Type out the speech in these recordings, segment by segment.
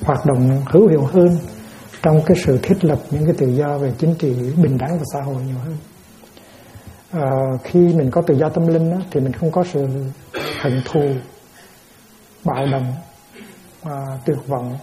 hoạt động hữu hiệu hơn trong cái sự thiết lập những cái tự do về chính trị, bình đẳng và xã hội nhiều hơn. Khi mình có tự do tâm linh đó, thì mình không có sự hận thù, bạo động, tuyệt vọng,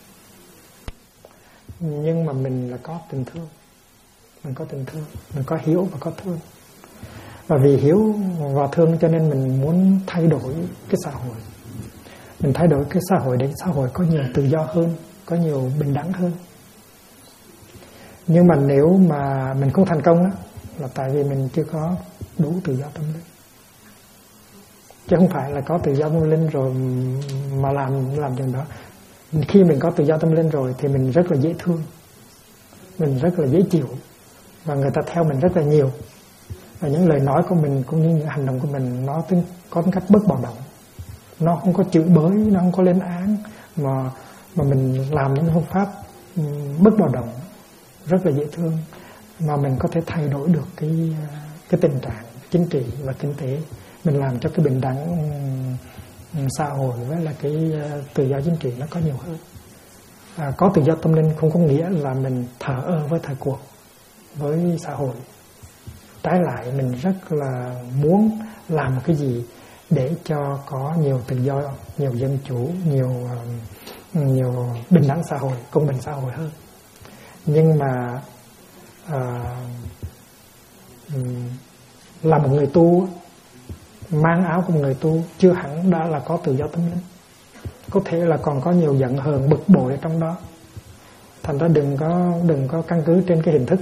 nhưng mà mình là có tình thương. Mình có tình thương, mình có hiểu và có thương. Và vì hiểu và thương cho nên mình muốn thay đổi cái xã hội. Mình thay đổi cái xã hội để xã hội có nhiều tự do hơn, có nhiều bình đẳng hơn. Nhưng mà nếu mà mình không thành công đó, là tại vì mình chưa có đủ tự do tâm linh. Chứ không phải là có tự do tâm linh rồi mà làm chuyện đó. Khi mình có tự do tâm linh rồi thì mình rất là dễ thương, mình rất là dễ chịu, và người ta theo mình rất là nhiều. Và những lời nói của mình cũng như những hành động của mình nó có tính cách bất bạo động. Nó không có chửi bới, nó không có lên án, mà mình làm những phương pháp bất bạo động, rất là dễ thương, mà mình có thể thay đổi được cái tình trạng chính trị và kinh tế. Mình làm cho cái bình đẳng xã hội với là cái tự do chính trị nó có nhiều hơn. Có tự do tâm linh không có nghĩa là mình thờ ơ với thời cuộc, với xã hội. Trái lại, mình rất là muốn làm một cái gì để cho có nhiều tự do, nhiều dân chủ, nhiều bình đẳng xã hội, công bình xã hội hơn. Nhưng mà là một người tu, mang áo của một người tu chưa hẳn đã là có tự do tâm linh. Có thể là còn có nhiều giận hờn, bực bội ở trong đó. Thành ra đừng có căn cứ trên cái hình thức.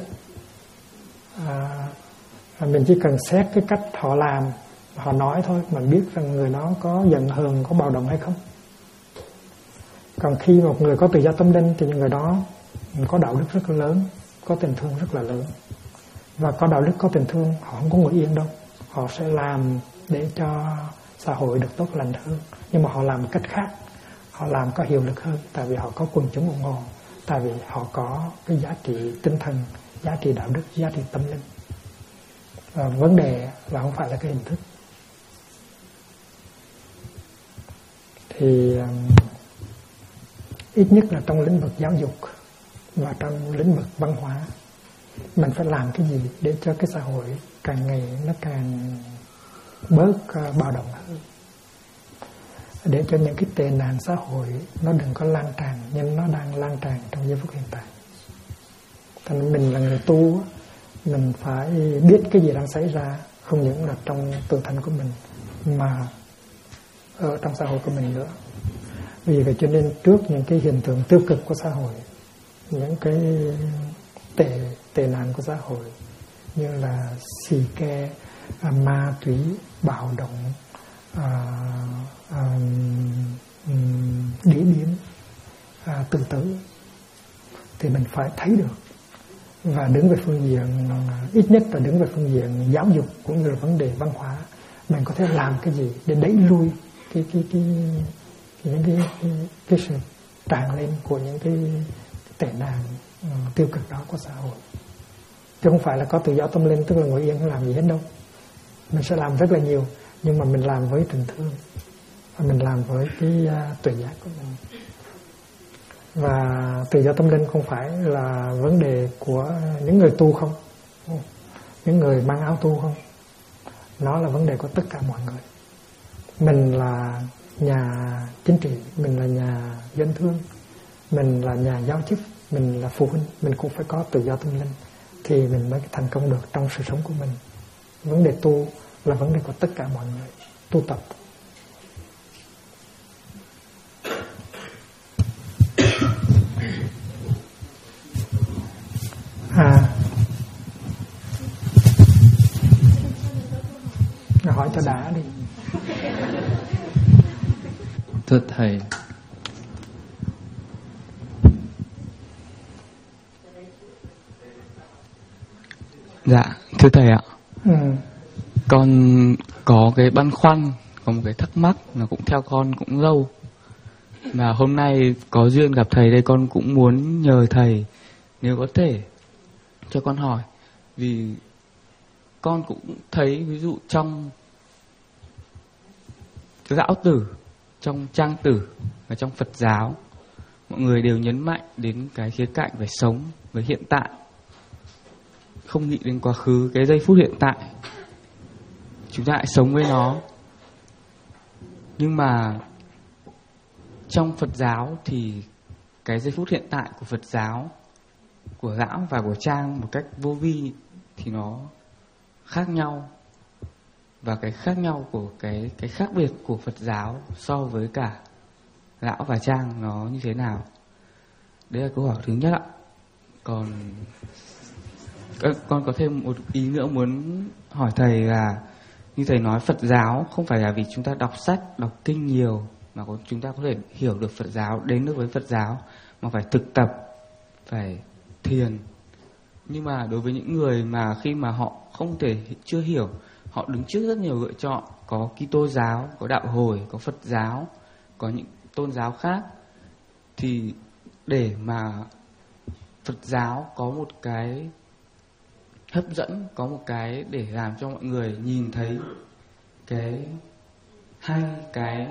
Mình chỉ cần xét cái cách họ làm, họ nói thôi mà biết rằng người đó có giận hờn, có bạo động hay không. Còn khi một người có tự do tâm linh thì người đó có đạo đức rất là lớn, có tình thương rất là lớn. Và có đạo đức, có tình thương, họ không có ngồi yên đâu. Họ sẽ làm để cho xã hội được tốt lành hơn. Nhưng mà họ làm một cách khác, họ làm có hiệu lực hơn. Tại vì họ có quần chúng ủng hộ, tại vì họ có cái giá trị tinh thần, giá trị đạo đức, giá trị tâm linh. Và vấn đề là không phải là cái hình thức. Thì ít nhất là trong lĩnh vực giáo dục và trong lĩnh vực văn hóa, mình phải làm cái gì để cho cái xã hội càng ngày nó càng bớt bạo động hơn, để cho những cái tệ nạn xã hội nó đừng có lan tràn nhưng nó đang lan tràn trong giây phút hiện tại. Thành mình là người tu, mình phải biết cái gì đang xảy ra, không những là trong tự thân của mình mà ở trong xã hội của mình nữa. Vì vậy cho nên trước những cái hiện tượng tiêu cực của xã hội, những cái tệ nạn của xã hội như là xì ke, ma túy, bạo động, đĩ điếm, tự tử, thì mình phải thấy được và đứng về phương diện, ít nhất là đứng về phương diện giáo dục cũng như là vấn đề văn hóa. Mình có thể làm cái gì để đẩy lui cái sự tràn lên của những cái tệ nạn tiêu cực đó của xã hội. Chứ không phải là có tự do tâm linh tức là ngồi yên không làm gì hết đâu. Mình sẽ làm rất là nhiều, nhưng mà mình làm với tình thương, và mình làm với cái tuệ giác của mình. Và tự do tâm linh không phải là vấn đề của những người tu không, những người mang áo tu không. Nó là vấn đề của tất cả mọi người. Mình là nhà chính trị, mình là nhà dân thương, mình là nhà giáo chức, mình là phụ huynh, mình cũng phải có tự do tâm linh thì mình mới thành công được trong sự sống của mình. Vấn đề tu là vấn đề của tất cả mọi người tu tập. Hỏi cho đã đi. Thưa thầy, dạ thưa thầy ạ, con có cái băn khoăn, có một cái thắc mắc là cũng theo con cũng lâu, mà hôm nay có duyên gặp thầy đây, con cũng muốn nhờ thầy nếu có thể cho con hỏi. Vì con cũng thấy ví dụ trong lão tử, trong trang tử và trong Phật giáo mọi người đều nhấn mạnh đến cái khía cạnh phải sống với hiện tại, không nghĩ đến quá khứ. Cái giây phút hiện tại chúng ta hãy sống với nó. Nhưng mà trong Phật giáo thì cái giây phút hiện tại của Phật giáo, của Lão và của Trang một cách vô vi thì nó khác nhau. Và cái khác nhau của cái khác biệt của Phật giáo so với cả Lão và Trang nó như thế nào? Đấy là câu hỏi thứ nhất ạ. Còn con có thêm một ý nữa muốn hỏi thầy là, như thầy nói, Phật giáo không phải là vì chúng ta đọc sách, đọc kinh nhiều mà chúng ta có thể hiểu được Phật giáo, đến được với Phật giáo, mà phải thực tập, phải thiền. Nhưng mà đối với những người mà khi mà họ không thể, chưa hiểu, họ đứng trước rất nhiều lựa chọn, có Kitô giáo, có đạo Hồi, có Phật giáo, có những tôn giáo khác, thì để mà Phật giáo có một cái hấp dẫn, có một cái để làm cho mọi người nhìn thấy cái hay, cái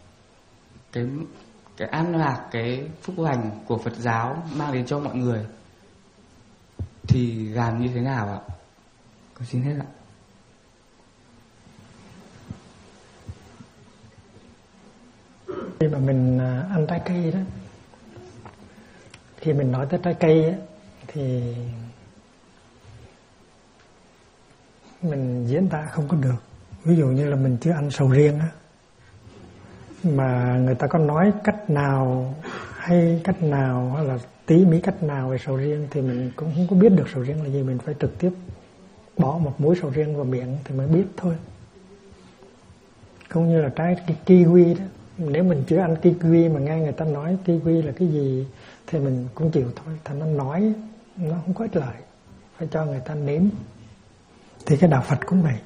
an lạc, cái phúc lành của Phật giáo mang đến cho mọi người, thì làm như thế nào ạ? Con xin hết ạ. Khi mà mình ăn trái cây đó, khi mình nói tới trái cây á, thì mình diễn tả không có được. Ví dụ như là mình chưa ăn sầu riêng á, mà người ta có nói cách nào hay cách nào hay là tỉ mỉ cách nào về sầu riêng thì mình cũng không có biết được sầu riêng là gì. Mình phải trực tiếp bỏ một muỗng sầu riêng vào miệng thì mới biết thôi. Cũng như là trái kiwi đó, nếu mình chưa ăn kiwi mà nghe người ta nói kiwi là cái gì thì mình cũng chịu thôi. Thành nó nói nó không có ích lợi, phải cho người ta nếm. Thì cái đạo Phật cũng vậy.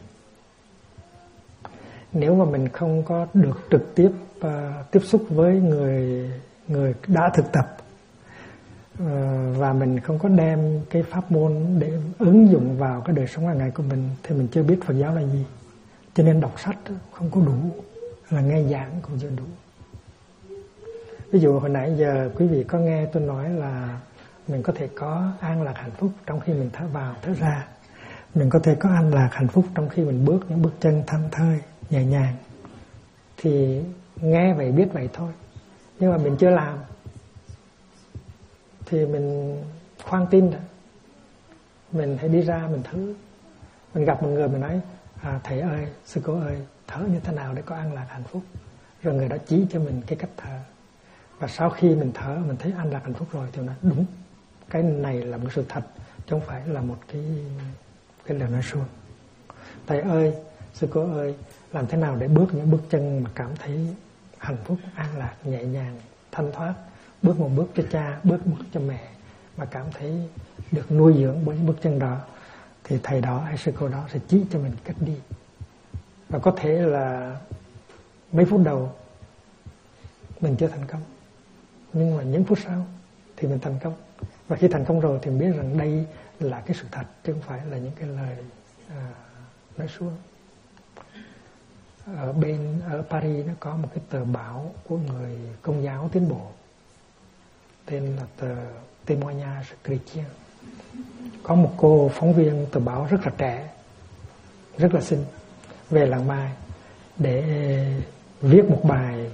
Nếu mà mình không có được trực tiếp tiếp xúc với người đã thực tập, và mình không có đem cái pháp môn để ứng dụng vào cái đời sống hàng ngày của mình, thì mình chưa biết Phật giáo là gì. Cho nên đọc sách không có đủ, là nghe giảng cũng chưa đủ. Ví dụ hồi nãy giờ quý vị có nghe tôi nói là mình có thể có an lạc hạnh phúc trong khi mình thở vào thở ra. Mình có thể có an lạc hạnh phúc trong khi mình bước những bước chân thảnh thơi, nhẹ nhàng. Thì nghe vậy biết vậy thôi. Nhưng mà mình chưa làm thì mình khoan tin rồi. Mình hãy đi ra mình thử. Mình gặp một người mình nói thầy ơi, sư cô ơi, thở như thế nào để có an lạc hạnh phúc. Rồi người đó chỉ cho mình cái cách thở. Và sau khi mình thở mình thấy an lạc hạnh phúc rồi thì mình nói đúng, cái này là một sự thật, chứ không phải là một cái lời nói suông. Thầy ơi, sư cô ơi, làm thế nào để bước những bước chân mà cảm thấy hạnh phúc, an lạc, nhẹ nhàng, thanh thoát, bước một bước cho cha, bước một bước cho mẹ mà cảm thấy được nuôi dưỡng bởi những bước chân đó, thì thầy đó hay sư cô đó sẽ chỉ cho mình cách đi. Và có thể là mấy phút đầu mình chưa thành công, nhưng mà những phút sau thì mình thành công. Và khi thành công rồi thì mình biết rằng đây là cái sự thật, chứ không phải là những cái lời nói suông. Ở Paris nó có một cái tờ báo của người Công giáo tiến bộ, tên là tờ Témoignage Chrétien. Có một cô phóng viên tờ báo rất là trẻ, rất là xinh, về làng Mai để viết một bài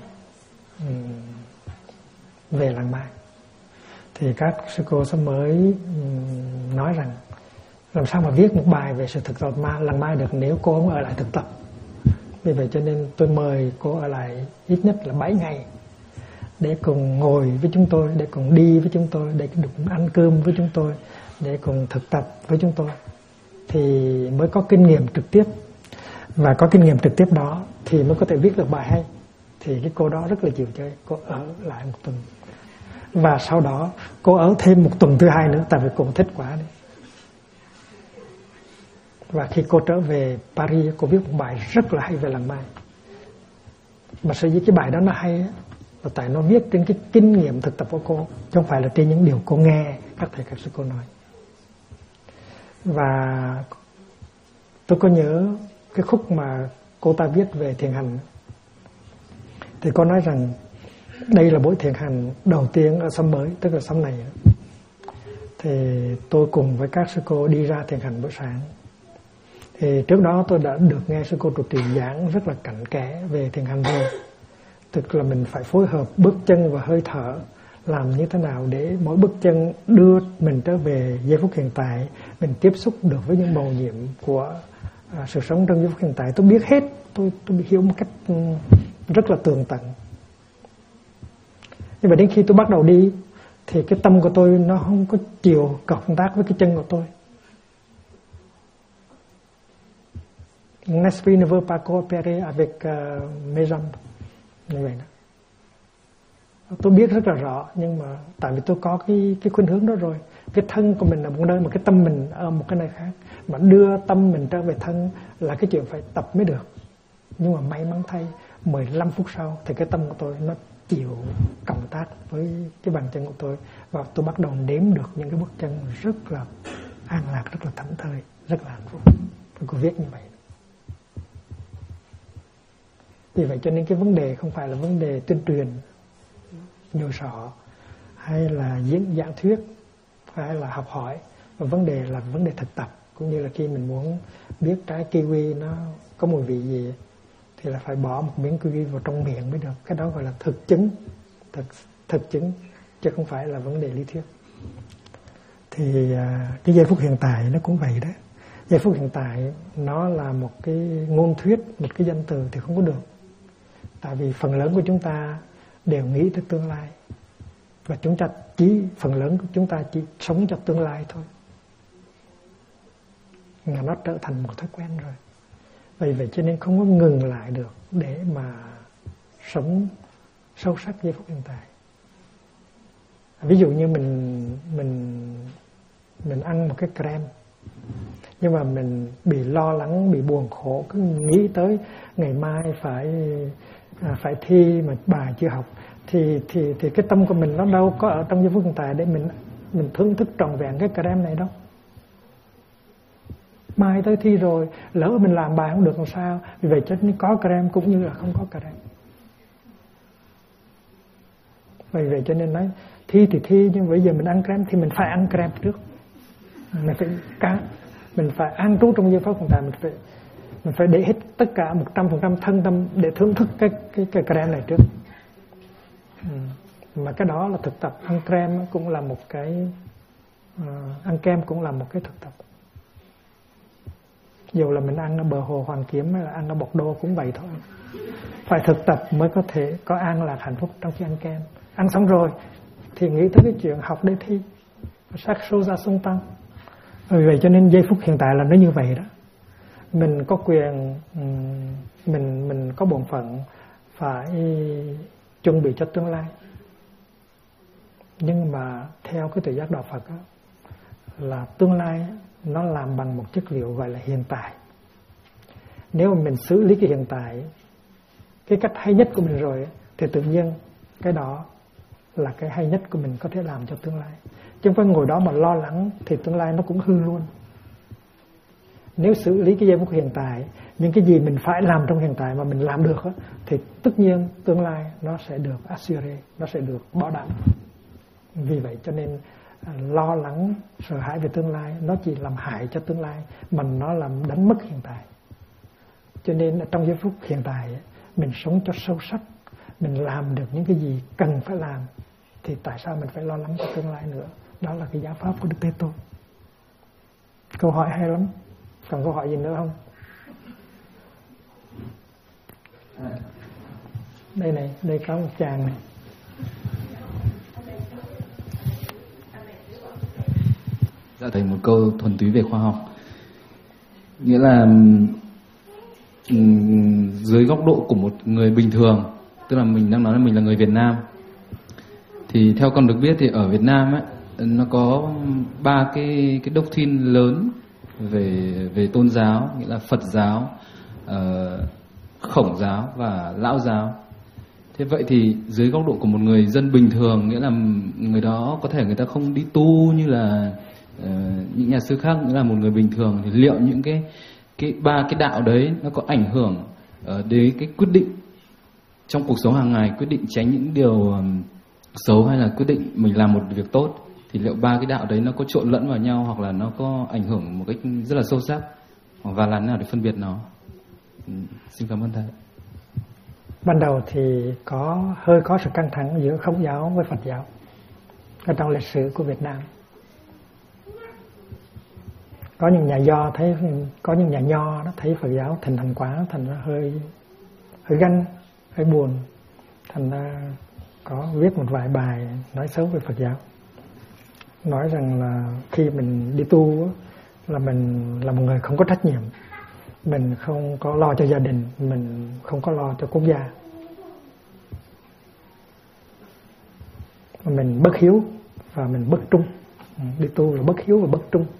về làng Mai. Thì các sư cô sẽ mới nói rằng làm sao mà viết một bài về sự thực tập làng Mai được nếu cô không ở lại thực tập. Vì vậy cho nên tôi mời cô ở lại ít nhất là 7 ngày để cùng ngồi với chúng tôi, để cùng đi với chúng tôi, để cùng ăn cơm với chúng tôi, để cùng thực tập với chúng tôi, thì mới có kinh nghiệm trực tiếp. Và có kinh nghiệm trực tiếp đó thì mới có thể viết được bài hay. Thì cái cô đó rất là chịu chơi, cô ở lại một tuần. Và sau đó cô ở thêm một tuần thứ hai nữa, tại vì cô thích quá đấy. Và khi cô trở về Paris, cô viết một bài rất là hay về làng Mai. Mà sở dĩ cái bài đó nó hay là tại nó viết trên cái kinh nghiệm thực tập của cô, chứ không phải là trên những điều cô nghe các thầy các sư cô nói. Và tôi có nhớ cái khúc mà cô ta viết về thiền hành, thì cô nói rằng đây là buổi thiền hành đầu tiên ở xóm mới, tức là xóm này. Thì tôi cùng với các sư cô đi ra thiền hành buổi sáng. Thì trước đó tôi đã được nghe sư cô trụ trì giảng rất là cặn kẽ về thiền hành rồi. Tức là mình phải phối hợp bước chân và hơi thở, làm như thế nào để mỗi bước chân đưa mình trở về giây phút hiện tại, mình tiếp xúc được với những màu nhiệm của sự sống trong giây phút hiện tại. Tôi biết hết, tôi hiểu một cách rất là tường tận. Nhưng mà đến khi tôi bắt đầu đi thì cái tâm của tôi nó không có chịu cộng tác với cái chân của tôi. N'esprit ne veut pas coopérer avec mes jambes. Như vậy đó. Tôi biết rất là rõ, nhưng mà tại vì tôi có cái khuynh hướng đó rồi. Cái thân của mình ở một nơi mà cái tâm mình ở một cái nơi khác, mà đưa tâm mình trở về thân là cái chuyện phải tập mới được. Nhưng mà may mắn thay 15 phút sau thì cái tâm của tôi nó chịu cộng tác với cái bàn chân của tôi, và tôi bắt đầu nếm được những cái bước chân rất là an lạc, rất là thảnh thơi, rất là hạnh phúc. Tôi có viết như vậy. Vì vậy cho nên cái vấn đề không phải là vấn đề tuyên truyền nhồi sọ hay là diễn giảng thuyết hay là học hỏi, và vấn đề là vấn đề thực tập. Cũng như là khi mình muốn biết trái kiwi nó có mùi vị gì thì là phải bỏ một miếng kiwi vào trong miệng mới được. Cái đó gọi là thực chứng, thực chứng, chứ không phải là vấn đề lý thuyết. Thì cái giây phút hiện tại nó cũng vậy đó. Giây phút hiện tại nó là một cái ngôn thuyết, một cái danh từ thì không có được. Tại vì phần lớn của chúng ta đều nghĩ tới tương lai, và phần lớn của chúng ta chỉ sống cho tương lai thôi. Mà nó trở thành một thói quen rồi. Vì vậy cho nên không có ngừng lại được để mà sống sâu sắc giây phút hiện tại. Ví dụ như mình ăn một cái creme, nhưng mà mình bị lo lắng, bị buồn khổ, cứ nghĩ tới ngày mai phải thi mà bài chưa học, thì cái tâm của mình nó đâu có ở trong giây phút hiện tại để mình thưởng thức trọn vẹn cái creme này đâu. Mai tới thi rồi, lỡ mình làm bài không được làm sao? Vì vậy cho nên có creme cũng như là không có creme. Vì vậy cho nên nói thi thì thi, nhưng bây giờ mình ăn creme thì mình phải ăn creme trước. Mình phải an trú trong giây phút hiện tại, mình phải để hết tất cả 100% thân tâm để thưởng thức cái creme này trước. Mà cái đó là thực tập. Ăn creme cũng là một cái ăn kem cũng là một cái thực tập. Dù là mình ăn ở bờ hồ Hoàn Kiếm hay là ăn ở Bọc Đô cũng vậy thôi. Phải thực tập mới có thể có an lạc hạnh phúc trong khi ăn kem. Ăn xong rồi thì nghĩ tới cái chuyện học để thi, sắc số ra sung tăng. Vì vậy cho nên giây phút hiện tại là nó như vậy đó. Mình có quyền, mình có bổn phận phải chuẩn bị cho tương lai. Nhưng mà theo cái tự giác đạo Phật đó, là tương lai nó làm bằng một chất liệu gọi là hiện tại. Nếu mà mình xử lý cái hiện tại cái cách hay nhất của mình rồi, thì tự nhiên cái đó là cái hay nhất của mình có thể làm cho tương lai. Chứ không phải ngồi đó mà lo lắng thì tương lai nó cũng hư luôn. Nếu xử lý cái giây phút hiện tại, những cái gì mình phải làm trong hiện tại mà mình làm được đó, thì tất nhiên tương lai nó sẽ được assuré, nó sẽ được bảo đảm. Vì vậy cho nên lo lắng, sợ hãi về tương lai nó chỉ làm hại cho tương lai, mà nó làm đánh mất hiện tại. Cho nên trong giây phút hiện tại mình sống cho sâu sắc, mình làm được những cái gì cần phải làm, thì tại sao mình phải lo lắng cho tương lai nữa? Đó là cái giáo pháp của Đức Thế Tôn. Câu hỏi hay lắm. Còn câu hỏi gì nữa không? Đây này, đây có một chàng này. Dạ thầy, một câu thuần túy về khoa học. Nghĩa là dưới góc độ của một người bình thường, tức là mình đang nói là mình là người Việt Nam, thì theo con được biết thì ở Việt Nam ấy, nó có 3 cái doctrine lớn về tôn giáo, nghĩa là Phật giáo, Khổng giáo và Lão giáo. Thế vậy thì dưới góc độ của một người dân bình thường, nghĩa là người đó có thể người ta không đi tu như là những nhà sư khác, nghĩa là một người bình thường, thì liệu những cái 3 cái đạo đấy nó có ảnh hưởng đến cái quyết định trong cuộc sống hàng ngày quyết định tránh những điều xấu hay là quyết định mình làm một việc tốt, thì liệu ba cái đạo đấy nó có trộn lẫn vào nhau hoặc là nó có ảnh hưởng một cách rất là sâu sắc, và làm thế nào để phân biệt nó? Xin cảm ơn thầy. Ban đầu thì hơi có sự căng thẳng giữa Khổng giáo với Phật giáo ở trong lịch sử của Việt Nam. Có những nhà do thấy, có những nhà nho nó thấy Phật giáo thịnh hành quá, thành ra hơi ganh, hơi buồn, thành ra có viết một vài bài nói xấu về Phật giáo, nói rằng là khi mình đi tu là mình là một người không có trách nhiệm, mình không có lo cho gia đình, mình không có lo cho quốc gia, mình bất hiếu và mình bất trung. Đi tu là bất hiếu và bất trung.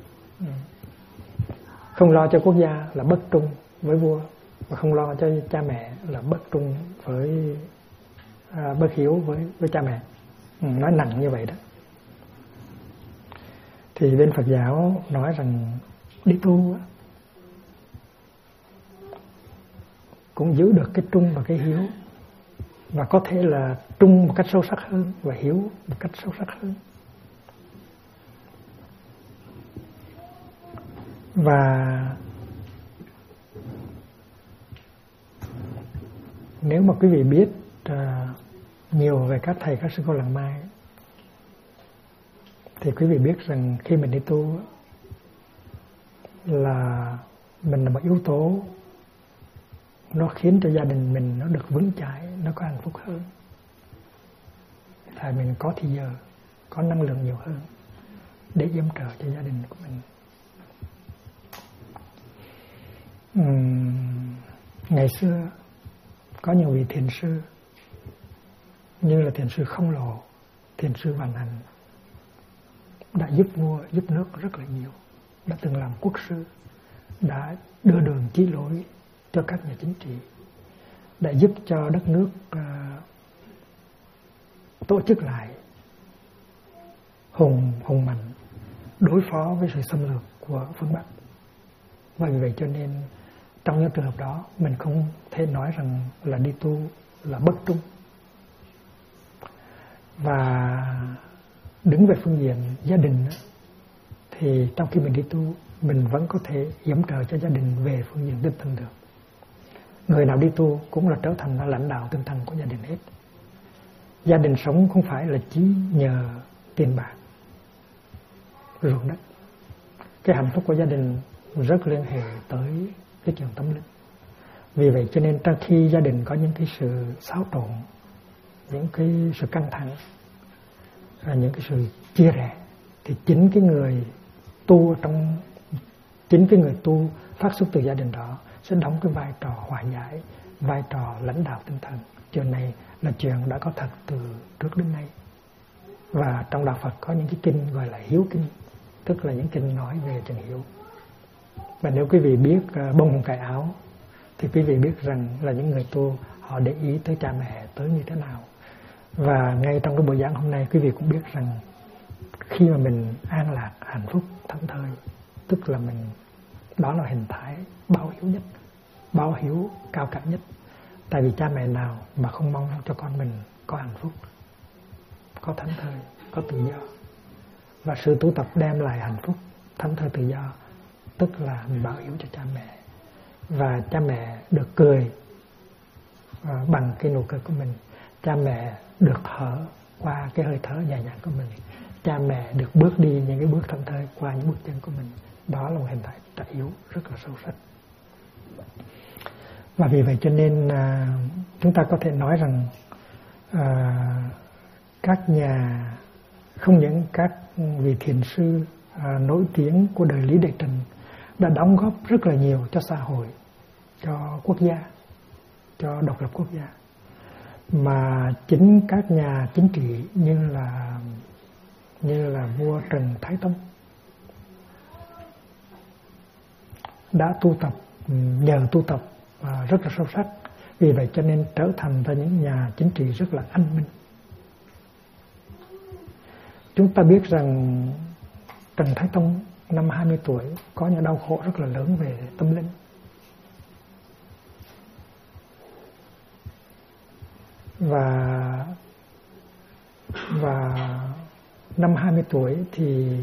Không lo cho quốc gia là bất trung với vua, và không lo cho cha mẹ là bất trung với bất hiếu với cha mẹ. Nói nặng như vậy đó. Thì bên Phật giáo nói rằng đi tu cũng giữ được cái trung và cái hiếu, và có thể là trung một cách sâu sắc hơn và hiếu một cách sâu sắc hơn. Và nếu mà quý vị biết nhiều về các thầy các sư cô Làng Mai, thì quý vị biết rằng khi mình đi tu là mình là một yếu tố nó khiến cho gia đình mình nó được vững chãi, nó có hạnh phúc hơn. Tại mình có thì giờ, có năng lượng nhiều hơn để yểm trợ cho gia đình của mình. Ngày xưa có nhiều vị thiền sư như là thiền sư Không Lộ, thiền sư Vạn Hạnh đã giúp vua, giúp nước rất là nhiều, đã từng làm quốc sư, đã đưa đường chỉ lối cho các nhà chính trị, đã giúp cho đất nước tổ chức lại hùng mạnh đối phó với sự xâm lược của phương Bắc. Và vì vậy cho nên trong những trường hợp đó mình không thể nói rằng là đi tu là bất trung. Và đứng về phương diện gia đình thì trong khi mình đi tu, mình vẫn có thể yểm trợ cho gia đình về phương diện tinh thần được. Người nào đi tu cũng là trở thành là lãnh đạo tinh thần của gia đình hết. Gia đình sống không phải là chỉ nhờ tiền bạc, ruộng đất. Cái hạnh phúc của gia đình rất liên hệ tới cái chuyện tâm linh. Vì vậy cho nên trong khi gia đình có những cái sự xáo trộn, những cái sự căng thẳng, những cái sự chia rẽ, thì chính cái người tu phát xuất từ gia đình đó sẽ đóng cái vai trò hòa giải, vai trò lãnh đạo tinh thần. Chuyện này là chuyện đã có thật từ trước đến nay. Và trong đạo Phật có những cái kinh gọi là hiếu kinh, tức là những kinh nói về chuyện hiếu. Và nếu quý vị biết bông hồng cài áo thì quý vị biết rằng là những người tu họ để ý tới cha mẹ tới như thế nào. Và ngay trong cái buổi giảng hôm nay quý vị cũng biết rằng khi mà mình an lạc, hạnh phúc, thảnh thơi, tức là mình, đó là hình thái báo hiếu nhất, báo hiếu cao cả nhất. Tại vì cha mẹ nào mà không mong cho con mình có hạnh phúc, có thảnh thơi, có tự do. Và sự tu tập đem lại hạnh phúc, thảnh thơi, tự do, tức là mình báo hiếu cho cha mẹ. Và cha mẹ được cười bằng cái nụ cười của mình, cha mẹ được thở qua cái hơi thở nhẹ nhàng của mình, cha mẹ được bước đi những cái bước thảnh thơi qua những bước chân của mình. Đó là một hình thái trả yếu rất là sâu sắc. Và vì vậy cho nên chúng ta có thể nói rằng các nhà, không những các vị thiền sư nổi tiếng của đời Lý Đại Trần đã đóng góp rất là nhiều cho xã hội, cho quốc gia, cho độc lập quốc gia, mà chính các nhà chính trị như là vua Trần Thái Tông đã tu tập, nhờ tu tập rất là sâu sắc. Vì vậy cho nên trở thành ra những nhà chính trị rất là anh minh. Chúng ta biết rằng Trần Thái Tông năm 20 tuổi có những đau khổ rất là lớn về tâm linh. Và năm 20 tuổi thì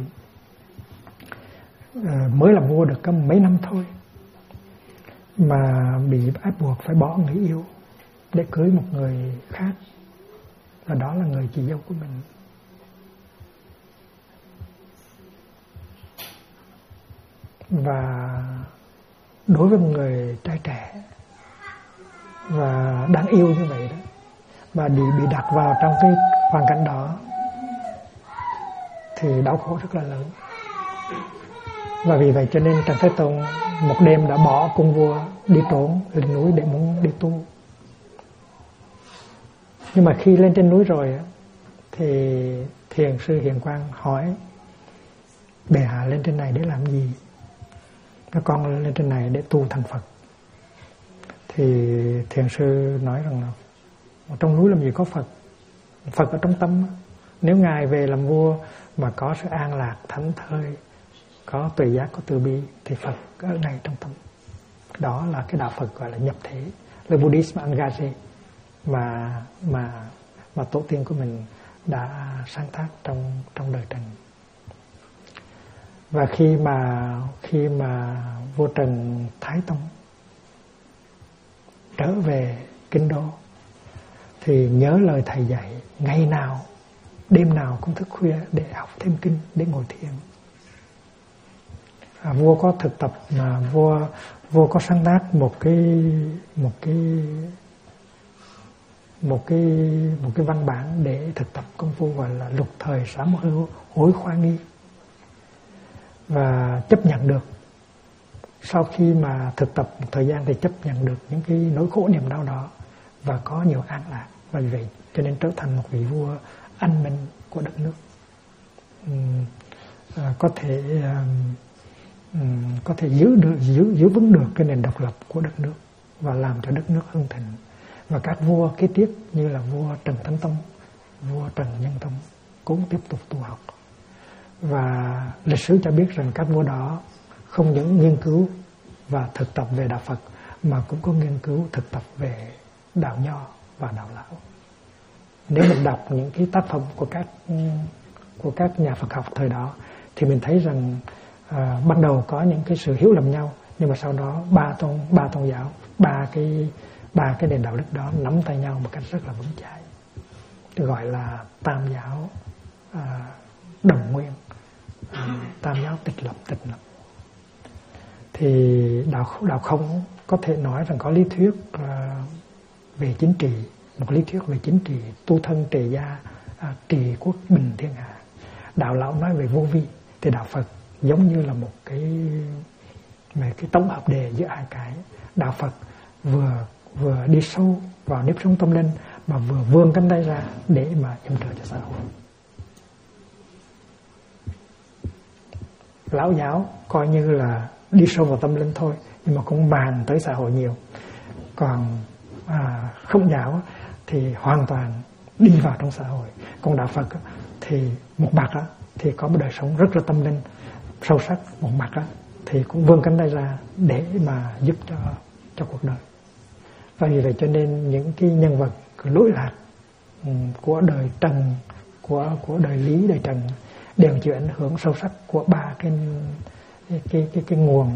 mới làm vua được có mấy năm thôi mà bị ép buộc phải bỏ người yêu để cưới một người khác, và đó là người chị dâu của mình. Và đối với một người trai trẻ và đáng yêu như vậy đó, và bị đặt vào trong cái hoàn cảnh đó thì đau khổ rất là lớn. Và vì vậy cho nên Trần Thái Tông một đêm đã bỏ cung vua đi trốn lên núi để muốn đi tu. Nhưng mà khi lên trên núi rồi thì thiền sư Hiền Quang hỏi: bệ hạ lên trên này để làm gì? Các con lên trên này để tu thành Phật. Thì thiền sư nói rằng là trong núi làm gì có Phật, Phật ở trong tâm. Nếu ngài về làm vua mà có sự an lạc thảnh thơi, có tuệ giác, có từ bi, thì Phật ở ngay trong tâm. Đó là cái đạo Phật gọi là nhập thế, là Buddhism engagé mà tổ tiên của mình đã sáng tác trong đời Trần. Và khi mà vua Trần Thái Tông trở về kinh đô thì nhớ lời thầy dạy, ngày nào đêm nào cũng thức khuya để học thêm kinh, để ngồi thiền. Vua có thực tập mà vua có sáng tác một cái văn bản để thực tập công phu gọi là Lục Thời Sám Hối Khoa Nghi. Và chấp nhận được, sau khi mà thực tập một thời gian thì chấp nhận được những cái nỗi khổ niềm đau đó và có nhiều an lạc. Và vì vậy cho nên trở thành một vị vua anh minh của đất nước, có thể giữ vững được cái nền độc lập của đất nước và làm cho đất nước hưng thịnh. Và các vua kế tiếp như là vua Trần Thánh Tông, vua Trần Nhân Tông cũng tiếp tục tu học. Và lịch sử cho biết rằng các vua đó không những nghiên cứu và thực tập về đạo Phật mà cũng có nghiên cứu thực tập về đạo Nho và đạo Lão. Nếu mình đọc những cái tác phẩm của các nhà Phật học thời đó thì mình thấy rằng ban đầu có những cái sự hiểu lầm nhau, nhưng mà sau đó ba tôn giáo, ba cái nền đạo đức đó nắm tay nhau một cách rất là vững chãi, gọi là Tam giáo đồng nguyên, Tam giáo tịch lập. Thì đạo không có thể nói rằng có lý thuyết về chính trị, một lý thuyết về chính trị tu thân trì gia, trì quốc bình thiên hạ. Đạo Lão nói về vô vi, thì đạo Phật giống như là một cái tổng hợp đề giữa hai cái. Đạo Phật vừa đi sâu vào nếp sống tâm linh mà vừa vươn cánh tay ra để mà yểm trợ cho xã hội. Lão giáo coi như là đi sâu vào tâm linh thôi, nhưng mà cũng bàn tới xã hội nhiều. Còn không giáo thì hoàn toàn đi vào trong xã hội. Còn đạo Phật thì một mặt thì có một đời sống rất là tâm linh sâu sắc, một mặt thì cũng vươn cánh tay ra để mà giúp cho cuộc đời. Và vì vậy cho nên những cái nhân vật lỗi lạc của đời Trần, của đời Lý, đời Trần đều chịu ảnh hưởng sâu sắc của ba cái nguồn,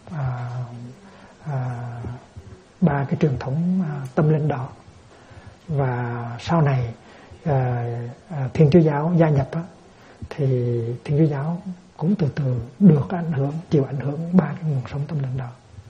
ba cái truyền thống tâm linh đó. Và sau này Thiên Chúa giáo gia nhập thì Thiên Chúa giáo cũng từ từ được chịu ảnh hưởng ba cái nguồn sống tâm linh đó.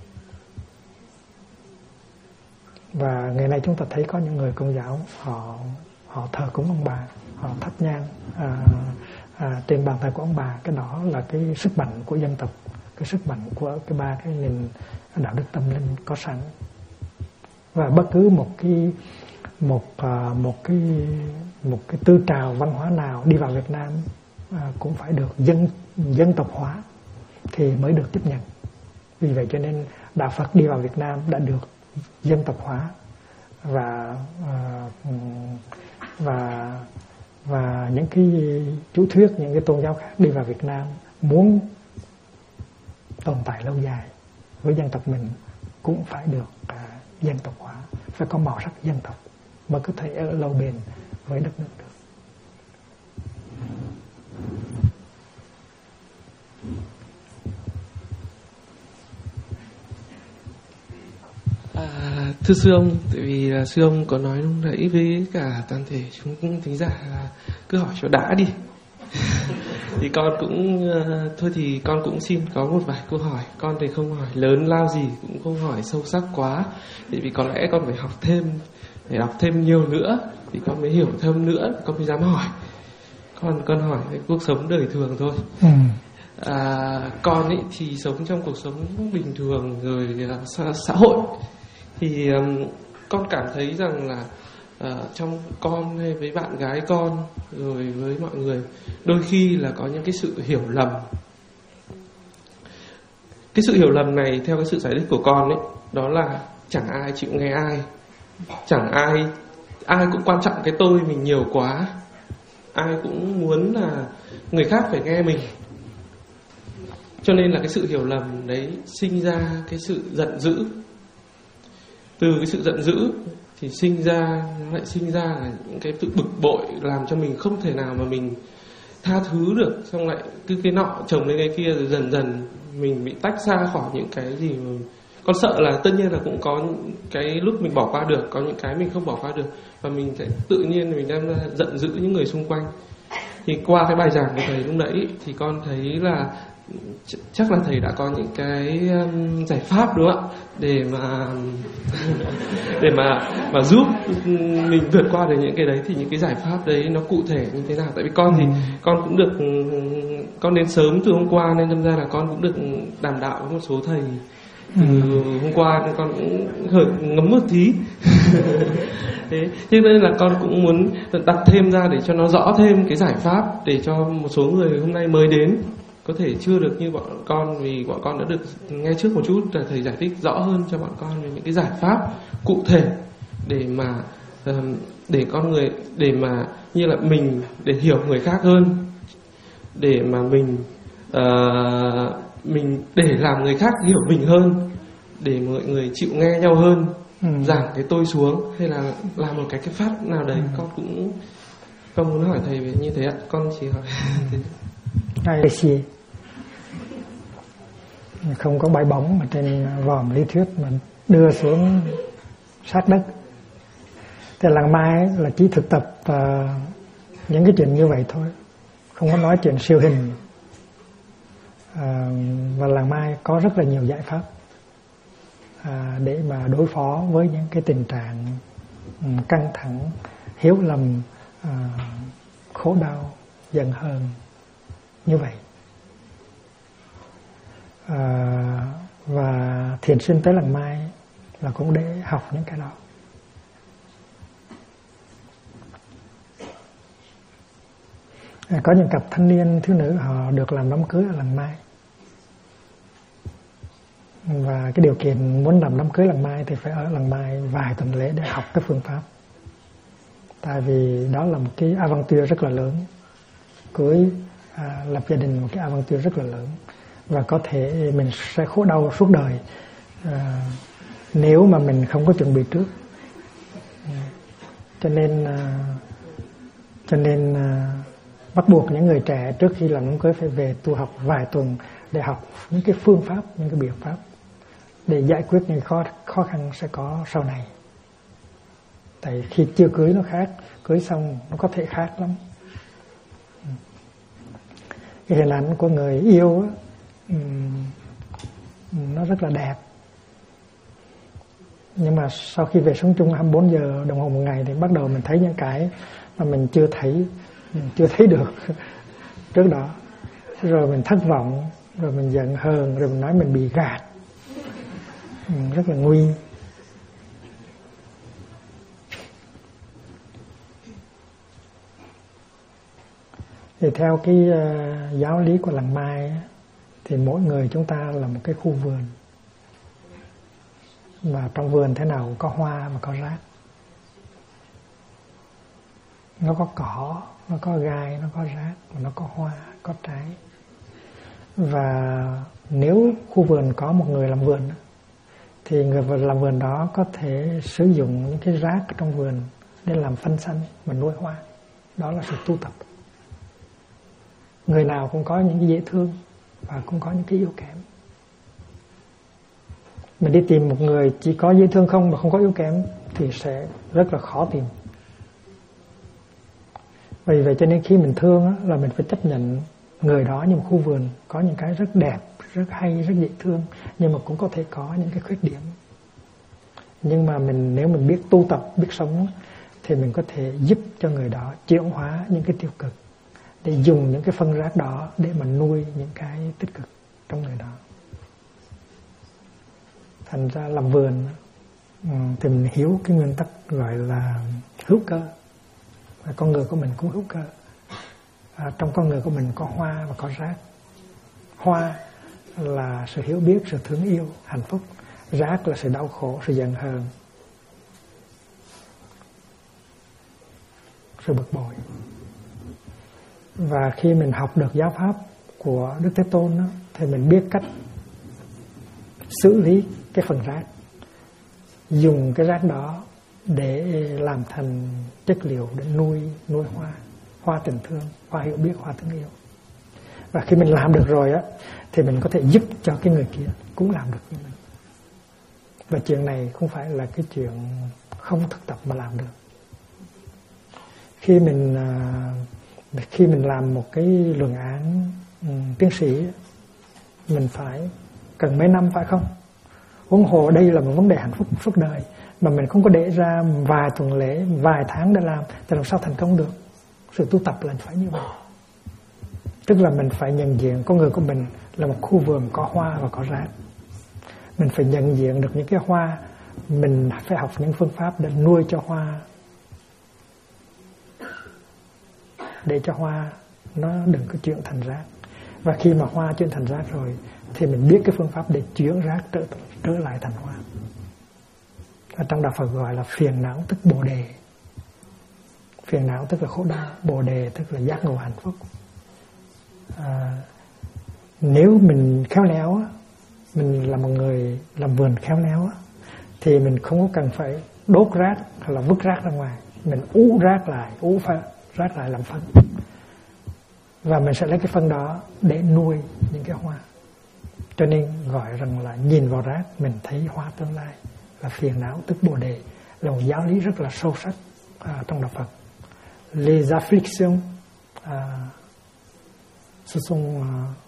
Và ngày nay chúng ta thấy có những người Công giáo họ thờ cúng ông bà, họ thắp nhang trên bàn thờ của ông bà. Cái đó là cái sức mạnh của dân tộc, cái sức mạnh của cái ba cái nền đạo đức tâm linh có sẵn. Và bất cứ một cái tư trào văn hóa nào đi vào Việt Nam cũng phải được dân tộc hóa thì mới được tiếp nhận. Vì vậy cho nên đạo Phật đi vào Việt Nam đã được dân tộc hóa, và những cái chủ thuyết, những cái tôn giáo khác đi vào Việt Nam muốn tồn tại lâu dài với dân tộc mình cũng phải được dân tộc hóa, phải có màu sắc dân tộc. mới có thể ở lâu bền với đất nước được. Thưa sư ông, tại vì là sư ông có nói lúc nãy với cả toàn thể chúng thính giả là cứ hỏi cho đã đi. Thì con cũng thôi thì con cũng xin có một vài câu hỏi. Con thì không hỏi lớn lao gì, cũng không hỏi sâu sắc quá. Tại vì có lẽ con phải học thêm, phải đọc thêm nhiều nữa thì con mới hiểu thêm nữa, con mới dám hỏi. Con hỏi về cuộc sống đời thường thôi. Con ấy thì sống trong cuộc sống bình thường rồi xã hội. Thì con cảm thấy rằng là trong con hay với bạn gái con rồi với mọi người đôi khi là có những cái sự hiểu lầm. Cái sự hiểu lầm này theo cái sự giải thích của con ấy, đó là chẳng ai chịu nghe ai, chẳng ai cũng quan trọng cái tôi mình nhiều quá, ai cũng muốn là người khác phải nghe mình. Cho nên là cái sự hiểu lầm đấy sinh ra cái sự giận dữ. Từ cái sự giận dữ thì lại sinh ra là những cái sự bực bội, làm cho mình không thể nào mà mình tha thứ được. Xong lại cứ cái nọ chồng lên cái kia, rồi dần dần mình bị tách xa khỏi những cái gì mà con sợ là tất nhiên là cũng có cái lúc mình bỏ qua được, có những cái mình không bỏ qua được, và mình sẽ tự nhiên mình đang giận dữ những người xung quanh. Thì qua cái bài giảng của thầy lúc nãy thì con thấy là chắc là thầy đã có những cái giải pháp đúng không ạ, để mà giúp mình vượt qua được những cái đấy. Thì những cái giải pháp đấy nó cụ thể như thế nào? Tại vì con thì con cũng được, con đến sớm từ hôm qua nên đâm ra là con cũng được đàm đạo với một số thầy từ hôm qua, nên con cũng hơi ngấm một tí. Thế nên là con cũng muốn đặt thêm ra để cho nó rõ thêm cái giải pháp, để cho một số người hôm nay mới đến có thể chưa được như bọn con, vì bọn con đã được nghe trước một chút là thầy giải thích rõ hơn cho bọn con về những cái giải pháp cụ thể để con người, để mà như là mình để hiểu người khác hơn, để mà mình để làm người khác hiểu mình hơn, để mọi người chịu nghe nhau hơn, giảm cái tôi xuống, hay là làm một cái pháp nào đấy. Con muốn hỏi thầy về như thế ạ. Con chỉ hỏi thế. Gì không có bãi bóng mà trên vòm lý thuyết mà đưa xuống sát đất. Thì làng Mai là chỉ thực tập những cái chuyện như vậy thôi, không có nói chuyện siêu hình. Và làng Mai có rất là nhiều giải pháp để mà đối phó với những cái tình trạng căng thẳng, hiểu lầm, khổ đau, giận hờn như vậy. Và thiền sinh tới làng Mai là cũng để học những cái đó. Có những cặp thanh niên thiếu nữ họ được làm đám cưới ở làng Mai, và cái điều kiện muốn làm đám cưới làng Mai thì phải ở làng Mai vài tuần lễ để học cái phương pháp. Tại vì đó là một cái aventure rất là lớn, cưới lập gia đình, một cái aventure rất là lớn, và có thể mình sẽ khổ đau suốt đời nếu mà mình không có chuẩn bị trước. Cho nên bắt buộc những người trẻ trước khi làm đám cưới phải về tu học vài tuần để học những cái phương pháp, những cái biện pháp để giải quyết những khó khăn sẽ có sau này. Tại khi chưa cưới nó khác, cưới xong nó có thể khác lắm. Cái hình ảnh của người yêu á, nó rất là đẹp, nhưng mà sau khi về sống chung 24 giờ đồng hồ một ngày thì bắt đầu mình thấy những cái mà mình chưa thấy được trước đó, rồi mình thất vọng, rồi mình giận hờn, rồi mình nói mình bị gạt, rất là nguy. Thì theo cái giáo lý của làng Mai thì mỗi người chúng ta là một cái khu vườn, và trong vườn thế nào có hoa và có rác, nó có cỏ, nó có gai, nó có rác, nó có hoa, có trái. Và nếu khu vườn có một người làm vườn thì người làm vườn đó có thể sử dụng những cái rác trong vườn để làm phân xanh mà nuôi hoa. Đó là sự tu tập. Người nào cũng có những cái dễ thương và cũng có những cái yếu kém. Mình đi tìm một người chỉ có dễ thương không mà không có yếu kém thì sẽ rất là khó tìm. Vì vậy cho nên khi mình thương á, là mình phải chấp nhận người đó như một khu vườn có những cái rất đẹp, rất hay, rất dễ thương, nhưng mà cũng có thể có những cái khuyết điểm. Nhưng mà nếu mình biết tu tập, biết sống thì mình có thể giúp cho người đó chuyển hóa những cái tiêu cực, để dùng những cái phân rác đó để mà nuôi những cái tích cực trong người đó. Thành ra làm vườn thì mình hiểu cái nguyên tắc gọi là hữu cơ. Và con người của mình cũng hữu cơ. Trong con người của mình có hoa và có rác. Hoa là sự hiểu biết, sự thương yêu, hạnh phúc. Rác là sự đau khổ, sự giận hờn, sự bực bội. Và khi mình học được giáo pháp của Đức Thế Tôn đó, thì mình biết cách xử lý cái phần rác, dùng cái rác đó để làm thành chất liệu để nuôi hoa tình thương, hoa hiểu biết, hoa thương yêu. Và khi mình làm được rồi á, thì mình có thể giúp cho cái người kia cũng làm được như mình. Và chuyện này không phải là cái chuyện không thực tập mà làm được. Khi mình làm một cái luận án tiến sĩ, mình phải cần mấy năm phải không? Huống hồ đây là một vấn đề hạnh phúc suốt đời, mà mình không có để ra vài tuần lễ, vài tháng để làm, thì làm sao thành công được? Sự tu tập là phải như vậy. Tức là mình phải nhận diện con người của mình là một khu vườn có hoa và có rác. Mình phải nhận diện được những cái hoa, mình phải học những phương pháp để nuôi cho hoa, để cho hoa nó đừng có chuyển thành rác. Và khi mà hoa chuyển thành rác rồi thì mình biết cái phương pháp để chuyển rác trở lại thành hoa. Ở trong Đạo Phật gọi là phiền não tức bồ đề. Phiền não tức là khổ đau, bồ đề tức là giác ngộ hạnh phúc. Nếu mình khéo léo, mình là một người làm vườn khéo léo, thì mình không có cần phải đốt rác hay là vứt rác ra ngoài. Mình ủ rác lại làm phân. Và mình sẽ lấy cái phân đó để nuôi những cái hoa. Cho nên gọi rằng là nhìn vào rác mình thấy hoa tương lai, là phiền não tức bồ đề, là một giáo lý rất là sâu sắc trong Đạo Phật. Les afflictions ce sont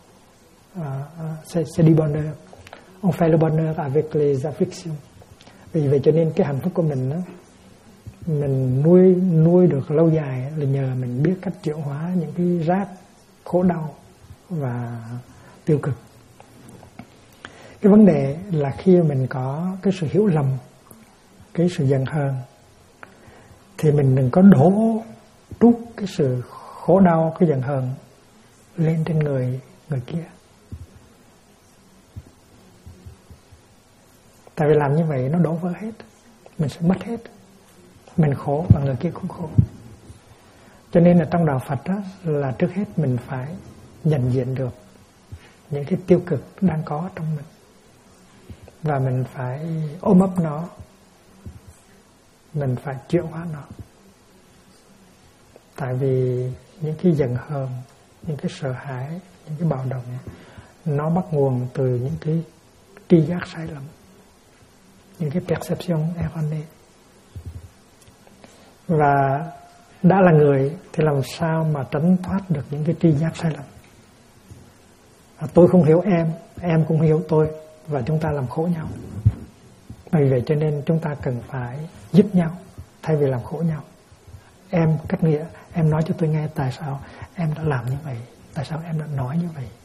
c'est du bonheur. On fait le bonheur avec les afflictions. Vì vậy cho nên cái hạnh phúc của mình đó, mình nuôi được lâu dài là nhờ mình biết cách chuyển hóa những cái rác khổ đau và tiêu cực. Cái vấn đề là khi mình có cái sự hiểu lầm, cái sự giận hờn, thì mình đừng có đổ trút cái sự khổ đau, cái giận hờn lên trên người kia. Tại vì làm như vậy nó đổ vỡ hết, mình sẽ mất hết. Mình khổ và người kia cũng khổ. Cho nên là trong Đạo Phật đó, là trước hết mình phải nhận diện được những cái tiêu cực đang có trong mình, và mình phải ôm ấp nó, mình phải chuyển hóa nó. Tại vì những cái giận hờn, những cái sợ hãi, những cái bạo động, nó bắt nguồn từ những cái tri giác sai lầm, những cái perception erronée. Và đã là người thì làm sao mà tránh thoát được những cái tri giác sai lầm. Tôi không hiểu em không hiểu tôi, và chúng ta làm khổ nhau. Bởi vậy cho nên chúng ta cần phải giúp nhau thay vì làm khổ nhau. Em cách nghĩa, em nói cho tôi nghe tại sao em đã làm như vậy, tại sao em đã nói như vậy.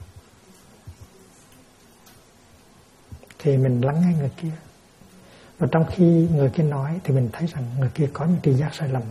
Thì mình lắng nghe người kia. Và trong khi người kia nói thì mình thấy rằng người kia có những tri giác sai lầm.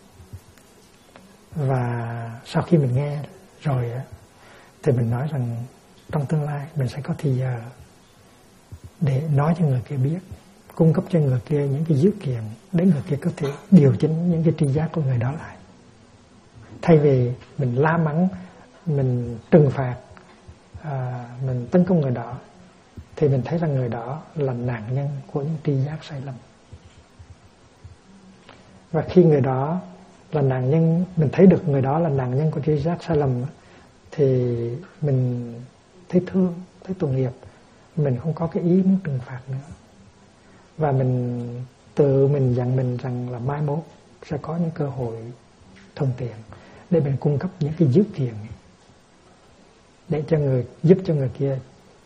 Và sau khi mình nghe rồi thì mình nói rằng trong tương lai mình sẽ có thì giờ để nói cho người kia biết, cung cấp cho người kia những cái dữ kiện để người kia có thể điều chỉnh những cái tri giác của người đó lại. Thay vì mình la mắng, mình trừng phạt, mình tấn công người đó, thì mình thấy rằng người đó là nạn nhân của những tri giác sai lầm. Và khi người đó là nạn nhân, mình thấy được người đó là nạn nhân của tri giác sai lầm, thì mình thấy thương, thấy tội nghiệp, mình không có cái ý muốn trừng phạt nữa. Và mình tự mình dặn mình rằng là mai mốt sẽ có những cơ hội thuận tiện để mình cung cấp những cái dữ kiện để cho giúp cho người kia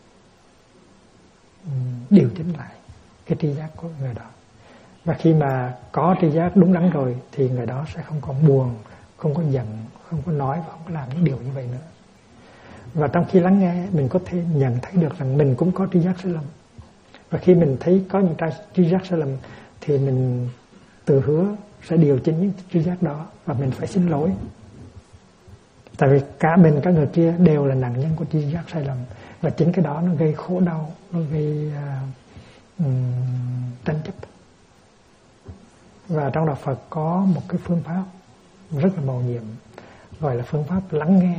điều chỉnh lại cái tri giác của người đó. Và khi mà có tri giác đúng đắn rồi thì người đó sẽ không còn buồn, không có giận, không có nói và không có làm những điều như vậy nữa. Và trong khi lắng nghe, mình có thể nhận thấy được rằng mình cũng có tri giác sai lầm. Và khi mình thấy có những tri giác sai lầm thì mình tự hứa sẽ điều chỉnh những tri giác đó và mình phải xin lỗi. Tại vì cả mình cả người kia đều là nạn nhân của tri giác sai lầm, và chính cái đó nó gây khổ đau, nó gây tranh chấp. Và trong đạo Phật có một cái phương pháp rất là mầu nhiệm, gọi là phương pháp lắng nghe,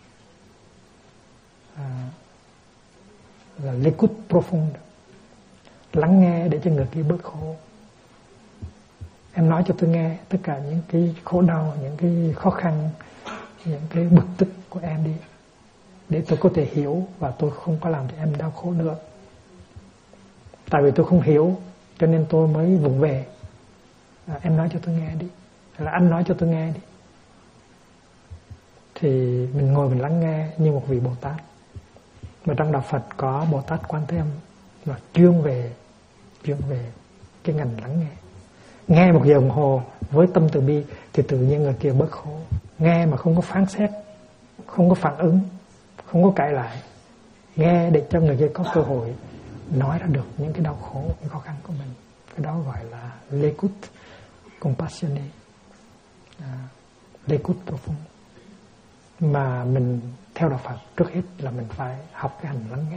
là l'écoute profonde, lắng nghe để cho người kia bớt khổ. Em nói cho tôi nghe tất cả những cái khổ đau, những cái khó khăn, những cái bực tức của em đi, để tôi có thể hiểu và tôi không có làm cho em đau khổ nữa. Tại vì tôi không hiểu cho nên tôi mới vụng về. Em nói cho tôi nghe đi, hay là anh nói cho tôi nghe đi. Thì mình ngồi mình lắng nghe như một vị Bồ Tát. Mà trong đạo Phật có Bồ Tát Quan Thế Âm là chuyên về cái ngành lắng nghe. Nghe 1 giờ đồng hồ với tâm từ bi thì tự nhiên người kia bớt khổ. Nghe mà không có phán xét, không có phản ứng, không có cãi lại. Nghe để cho người kia có cơ hội nói ra được những cái đau khổ, những khó khăn của mình. Cái đó gọi là l'écoute compassionné, l'écoute profonde. Mà mình theo đạo Phật trước hết là mình phải học cái hành lắng nghe.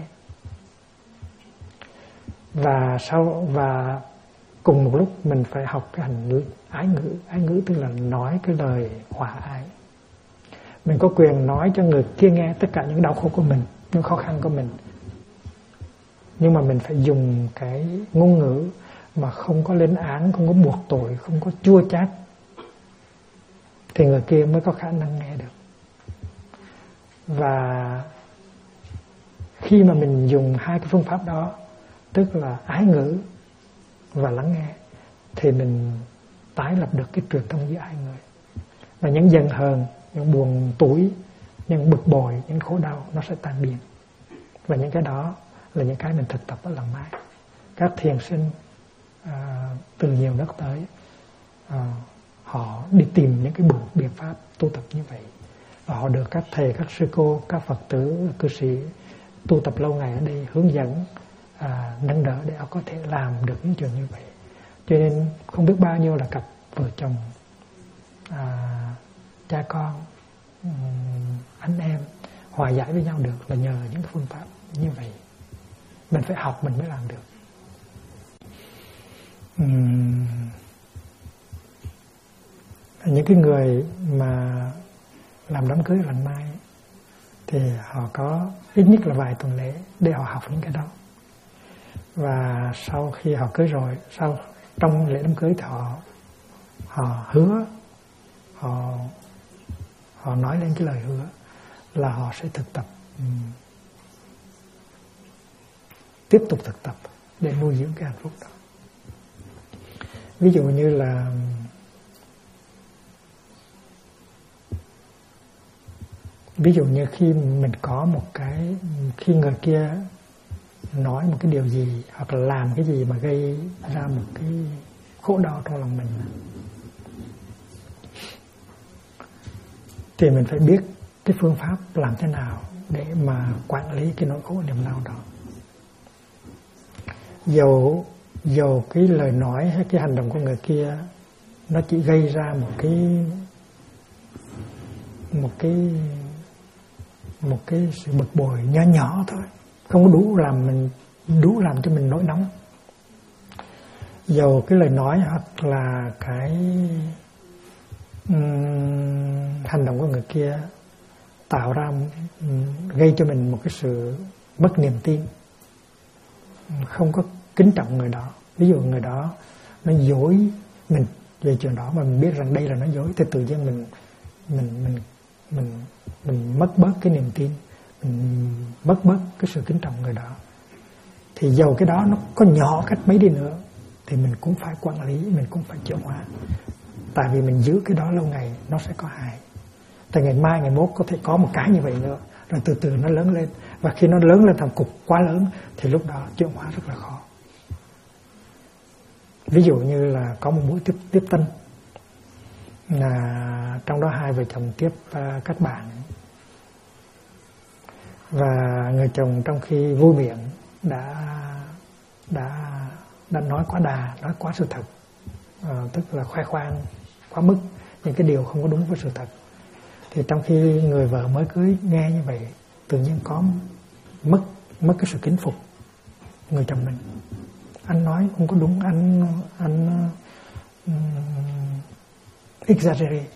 Và cùng một lúc mình phải học cái hành ái ngữ. Ái ngữ tức là nói cái lời hòa ái. Mình có quyền nói cho người kia nghe tất cả những đau khổ của mình, những khó khăn của mình. Nhưng mà mình phải dùng cái ngôn ngữ mà không có lên án, không có buộc tội, không có chua chát, thì người kia mới có khả năng nghe được. Và khi mà mình dùng hai cái phương pháp đó, tức là ái ngữ và lắng nghe, thì mình tái lập được cái truyền thông giữa hai người. Và những giận hờn, những buồn tủi, những bực bội, những khổ đau nó sẽ tan biến. Và những cái đó là những cái mình thực tập ở lần mai. Các thiền sinh từ nhiều nước tới, họ đi tìm những cái biện pháp tu tập như vậy. Và họ được các thầy, các sư cô, các Phật tử, cư sĩ tu tập lâu ngày ở đây hướng dẫn, nâng đỡ để họ có thể làm được những chuyện như vậy. Cho nên không biết bao nhiêu là cặp vợ chồng, cha con, anh em hòa giải với nhau được là nhờ những cái phương pháp như vậy. Mình phải học mình mới làm được. Những cái người mà làm đám cưới lần mai thì họ có ít nhất là vài tuần lễ để họ học những cái đó. Và sau khi họ cưới rồi, trong lễ đám cưới thì họ hứa, họ nói lên cái lời hứa là họ sẽ thực tập, tiếp tục thực tập để nuôi dưỡng cái hạnh phúc đó. Ví dụ như là khi mình có một cái, khi người kia nói một cái điều gì hoặc là làm cái gì mà gây ra một cái khổ đau trong lòng mình, thì mình phải biết cái phương pháp làm thế nào để mà quản lý cái nỗi khổ niềm đau đó. Dầu cái lời nói hay cái hành động của người kia nó chỉ gây ra một cái sự bực bội nhỏ nhỏ thôi, không có đủ làm cho mình nổi nóng. Dầu cái lời nói hoặc là cái hành động của người kia tạo ra, gây cho mình một cái sự mất niềm tin, không có kính trọng người đó. Ví dụ người đó nó dối mình về chuyện đó mà mình biết rằng đây là nói dối, thì tự nhiên mình mất bớt cái niềm tin, mình mất bớt cái sự kính trọng người đó. Thì dầu cái đó nó có nhỏ cách mấy đi nữa thì mình cũng phải quản lý, mình cũng phải chuyển hóa. Tại vì mình giữ cái đó lâu ngày nó sẽ có hại. Tại ngày mai ngày mốt có thể có một cái như vậy nữa, rồi từ từ nó lớn lên. Và khi nó lớn lên thành cục quá lớn thì lúc đó chuyển hóa rất là khó. Ví dụ như là có một buổi tiếp tân, là trong đó hai vợ chồng tiếp các bạn, và người chồng trong khi vui miệng đã nói quá đà, nói quá sự thật, tức là khoe khoang quá mức những cái điều không có đúng với sự thật. Thì trong khi người vợ mới cưới nghe như vậy, tự nhiên có mất cái sự kính phục người chồng mình. Anh nói không có đúng, anh exaggerate.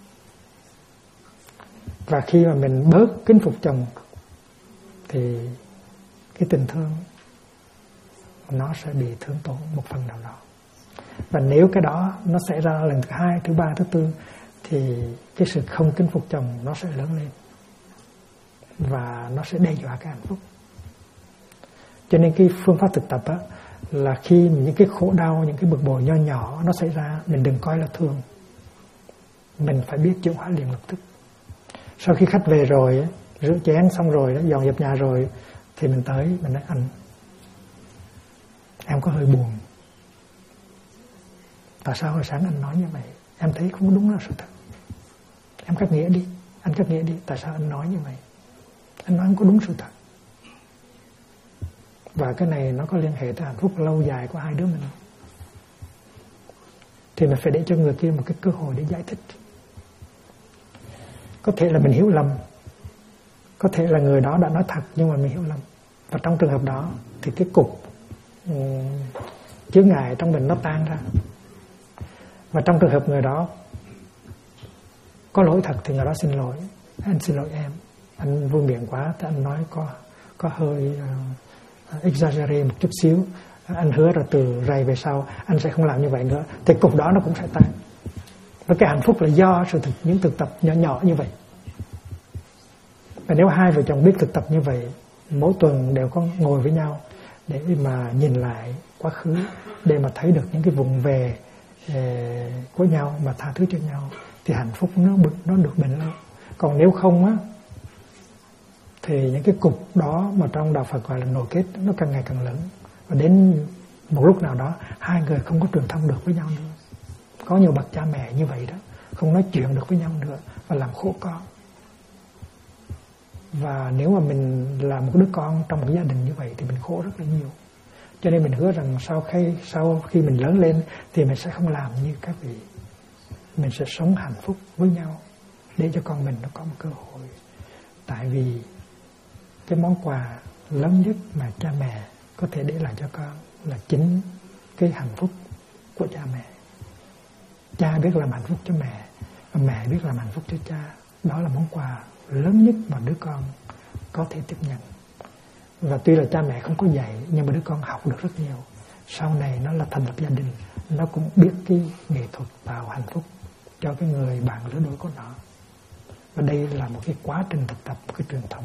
Và khi mà mình bớt kính phục chồng thì cái tình thương nó sẽ bị thương tổn một phần nào đó. Và nếu cái đó nó xảy ra lần thứ hai, thứ ba, thứ tư thì cái sự không kính phục chồng nó sẽ lớn lên và nó sẽ đe dọa cái hạnh phúc. Cho nên cái phương pháp thực tập á, là khi những cái khổ đau, những cái bực bội nho nhỏ nó xảy ra, mình đừng coi là thường, mình phải biết chuyển hóa liền lập tức. Sau khi khách về rồi, rửa chén xong rồi, dọn dẹp nhà rồi, thì mình tới, mình nói anh, em có hơi buồn. Tại sao hồi sáng anh nói như vậy? Em thấy không đúng là sự thật. Em cắt nghĩa đi, anh cắt nghĩa đi. Tại sao anh nói như vậy? Anh nói không có đúng sự thật. Và cái này nó có liên hệ tới hạnh phúc lâu dài của hai đứa mình. Thì mình phải để cho người kia một cái cơ hội để giải thích. Có thể là mình hiểu lầm, có thể là người đó đã nói thật nhưng mà mình hiểu lầm. Và trong trường hợp đó thì cái cục chướng ngại trong mình nó tan ra. Và trong trường hợp người đó có lỗi thật thì người đó xin lỗi. Anh xin lỗi em, anh vui miệng quá, thì anh nói có hơi exaggerate một chút xíu. Anh hứa rồi từ rày về sau anh sẽ không làm như vậy nữa. Thì cục đó nó cũng sẽ tan. Và cái hạnh phúc là do những thực tập nhỏ nhỏ như vậy. Và nếu hai vợ chồng biết thực tập như vậy, mỗi tuần đều có ngồi với nhau để mà nhìn lại quá khứ, để mà thấy được những cái vùng về của nhau mà tha thứ cho nhau, thì hạnh phúc nó được bền lâu. Còn nếu không á, thì những cái cục đó mà trong đạo Phật gọi là nội kết, nó càng ngày càng lớn. Và đến một lúc nào đó hai người không có truyền thông được với nhau nữa. Có nhiều bậc cha mẹ như vậy đó, không nói chuyện được với nhau nữa và làm khổ con. Và nếu mà mình là một đứa con trong một gia đình như vậy thì mình khổ rất là nhiều. Cho nên mình hứa rằng sau khi mình lớn lên thì mình sẽ không làm như các vị. Mình sẽ sống hạnh phúc với nhau để cho con mình nó có một cơ hội. Tại vì cái món quà lớn nhất mà cha mẹ có thể để lại cho con là chính cái hạnh phúc của cha mẹ. Cha biết làm hạnh phúc cho mẹ, và mẹ biết làm hạnh phúc cho cha. Đó là món quà lớn nhất mà đứa con có thể tiếp nhận. Và tuy là cha mẹ không có dạy, nhưng mà đứa con học được rất nhiều. Sau này nó là thành lập gia đình, nó cũng biết cái nghệ thuật tạo hạnh phúc cho cái người bạn lứa đôi của nó. Và đây là một cái quá trình thực tập, một cái truyền thống.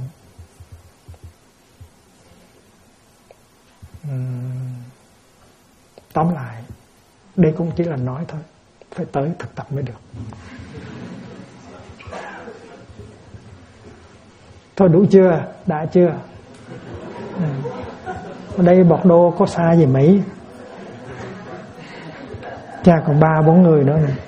Tóm lại, đây cũng chỉ là nói thôi, phải tới thực tập mới được. Thôi đủ chưa? Đã chưa? Ở đây Bọt Đô có xa gì mấy? Cha còn 3-4 người nữa này.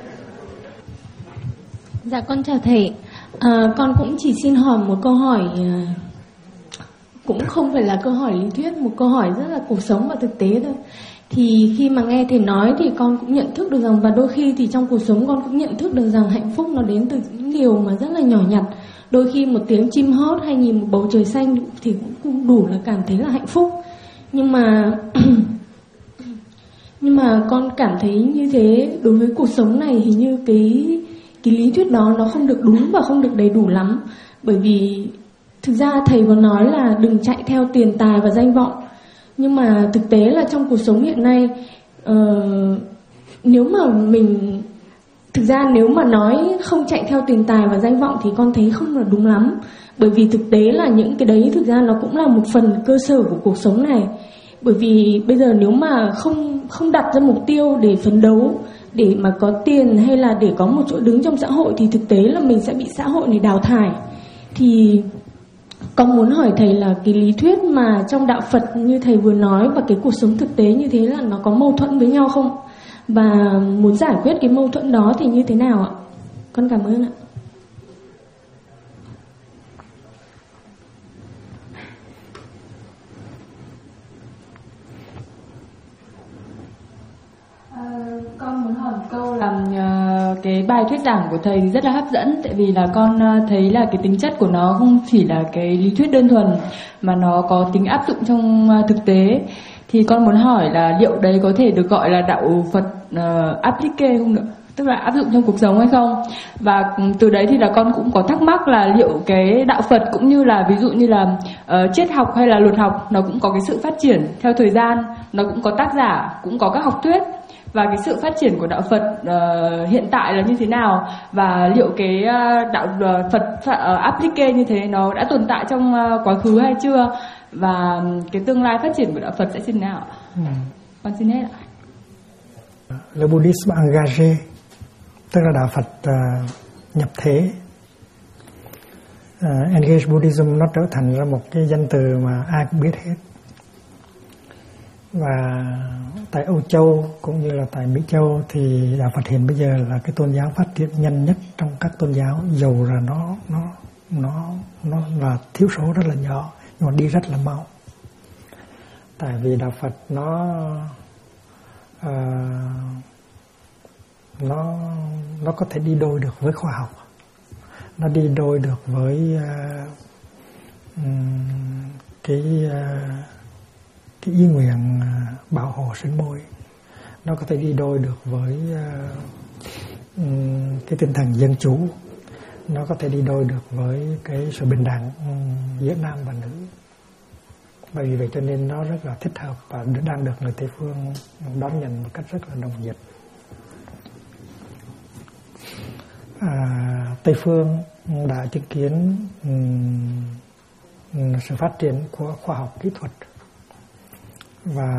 Dạ con chào thầy. Con cũng chỉ xin hỏi một câu hỏi, cũng không phải là câu hỏi lý thuyết, một câu hỏi rất là cuộc sống và thực tế thôi. Thì khi mà nghe thầy nói thì con cũng nhận thức được rằng, và đôi khi thì trong cuộc sống con cũng nhận thức được rằng hạnh phúc nó đến từ những điều mà rất là nhỏ nhặt. Đôi khi một tiếng chim hót hay nhìn một bầu trời xanh thì cũng đủ là cảm thấy là hạnh phúc. Nhưng mà con cảm thấy như thế đối với cuộc sống này, hình như cái lý thuyết đó nó không được đúng và không được đầy đủ lắm. Bởi vì thực ra thầy có nói là đừng chạy theo tiền tài và danh vọng. Nhưng mà thực tế là trong cuộc sống hiện nay, nếu mà mình Thực ra nếu mà nói không chạy theo tiền tài và danh vọng thì con thấy không là đúng lắm. Bởi vì thực tế là những cái đấy thực ra nó cũng là một phần cơ sở của cuộc sống này. Bởi vì bây giờ nếu mà không đặt ra mục tiêu để phấn đấu, để mà có tiền hay là để có một chỗ đứng trong xã hội, thì thực tế là mình sẽ bị xã hội này đào thải. Thì con muốn hỏi thầy là cái lý thuyết mà trong đạo Phật như thầy vừa nói và cái cuộc sống thực tế như thế là nó có mâu thuẫn với nhau không? Và muốn giải quyết cái mâu thuẫn đó thì như thế nào ạ? Con cảm ơn ạ. Con muốn hỏi một câu là cái bài thuyết giảng của thầy rất là hấp dẫn, tại vì là con thấy là cái tính chất của nó không chỉ là cái lý thuyết đơn thuần mà nó có tính áp dụng trong thực tế. Thì con muốn hỏi là liệu đấy có thể được gọi là đạo Phật applique không nữa, tức là áp dụng trong cuộc sống hay không? Và từ đấy thì là con cũng có thắc mắc là liệu cái đạo Phật cũng như là ví dụ như là triết học hay là luật học, nó cũng có cái sự phát triển theo thời gian, nó cũng có tác giả, cũng có các học thuyết, và cái sự phát triển của đạo Phật hiện tại là như thế nào, và liệu cái đạo Phật applique như thế nó đã tồn tại trong quá khứ hay chưa, và cái tương lai phát triển của đạo Phật sẽ như thế nào? Con xin hết ạ. Le bouddhisme engagé, tức là đạo Phật nhập thế. Engage Buddhism nó trở thành ra một cái danh từ mà ai cũng biết hết. Và tại Âu Châu cũng như là tại Mỹ Châu thì đạo Phật hiện bây giờ là cái tôn giáo phát triển nhanh nhất trong các tôn giáo, dầu là nó là thiếu số rất là nhỏ nhưng mà đi rất là mau. Tại vì đạo Phật nó có thể đi đôi được với khoa học, nó đi đôi được với cái ý nguyện bảo hộ sinh môi, nó có thể đi đôi được với cái tinh thần dân chủ, nó có thể đi đôi được với cái sự bình đẳng giữa nam và nữ. Bởi vì vậy cho nên nó rất là thích hợp và đang được người Tây phương đón nhận một cách rất là nồng nhiệt. Tây phương đã chứng kiến sự phát triển của khoa học kỹ thuật, và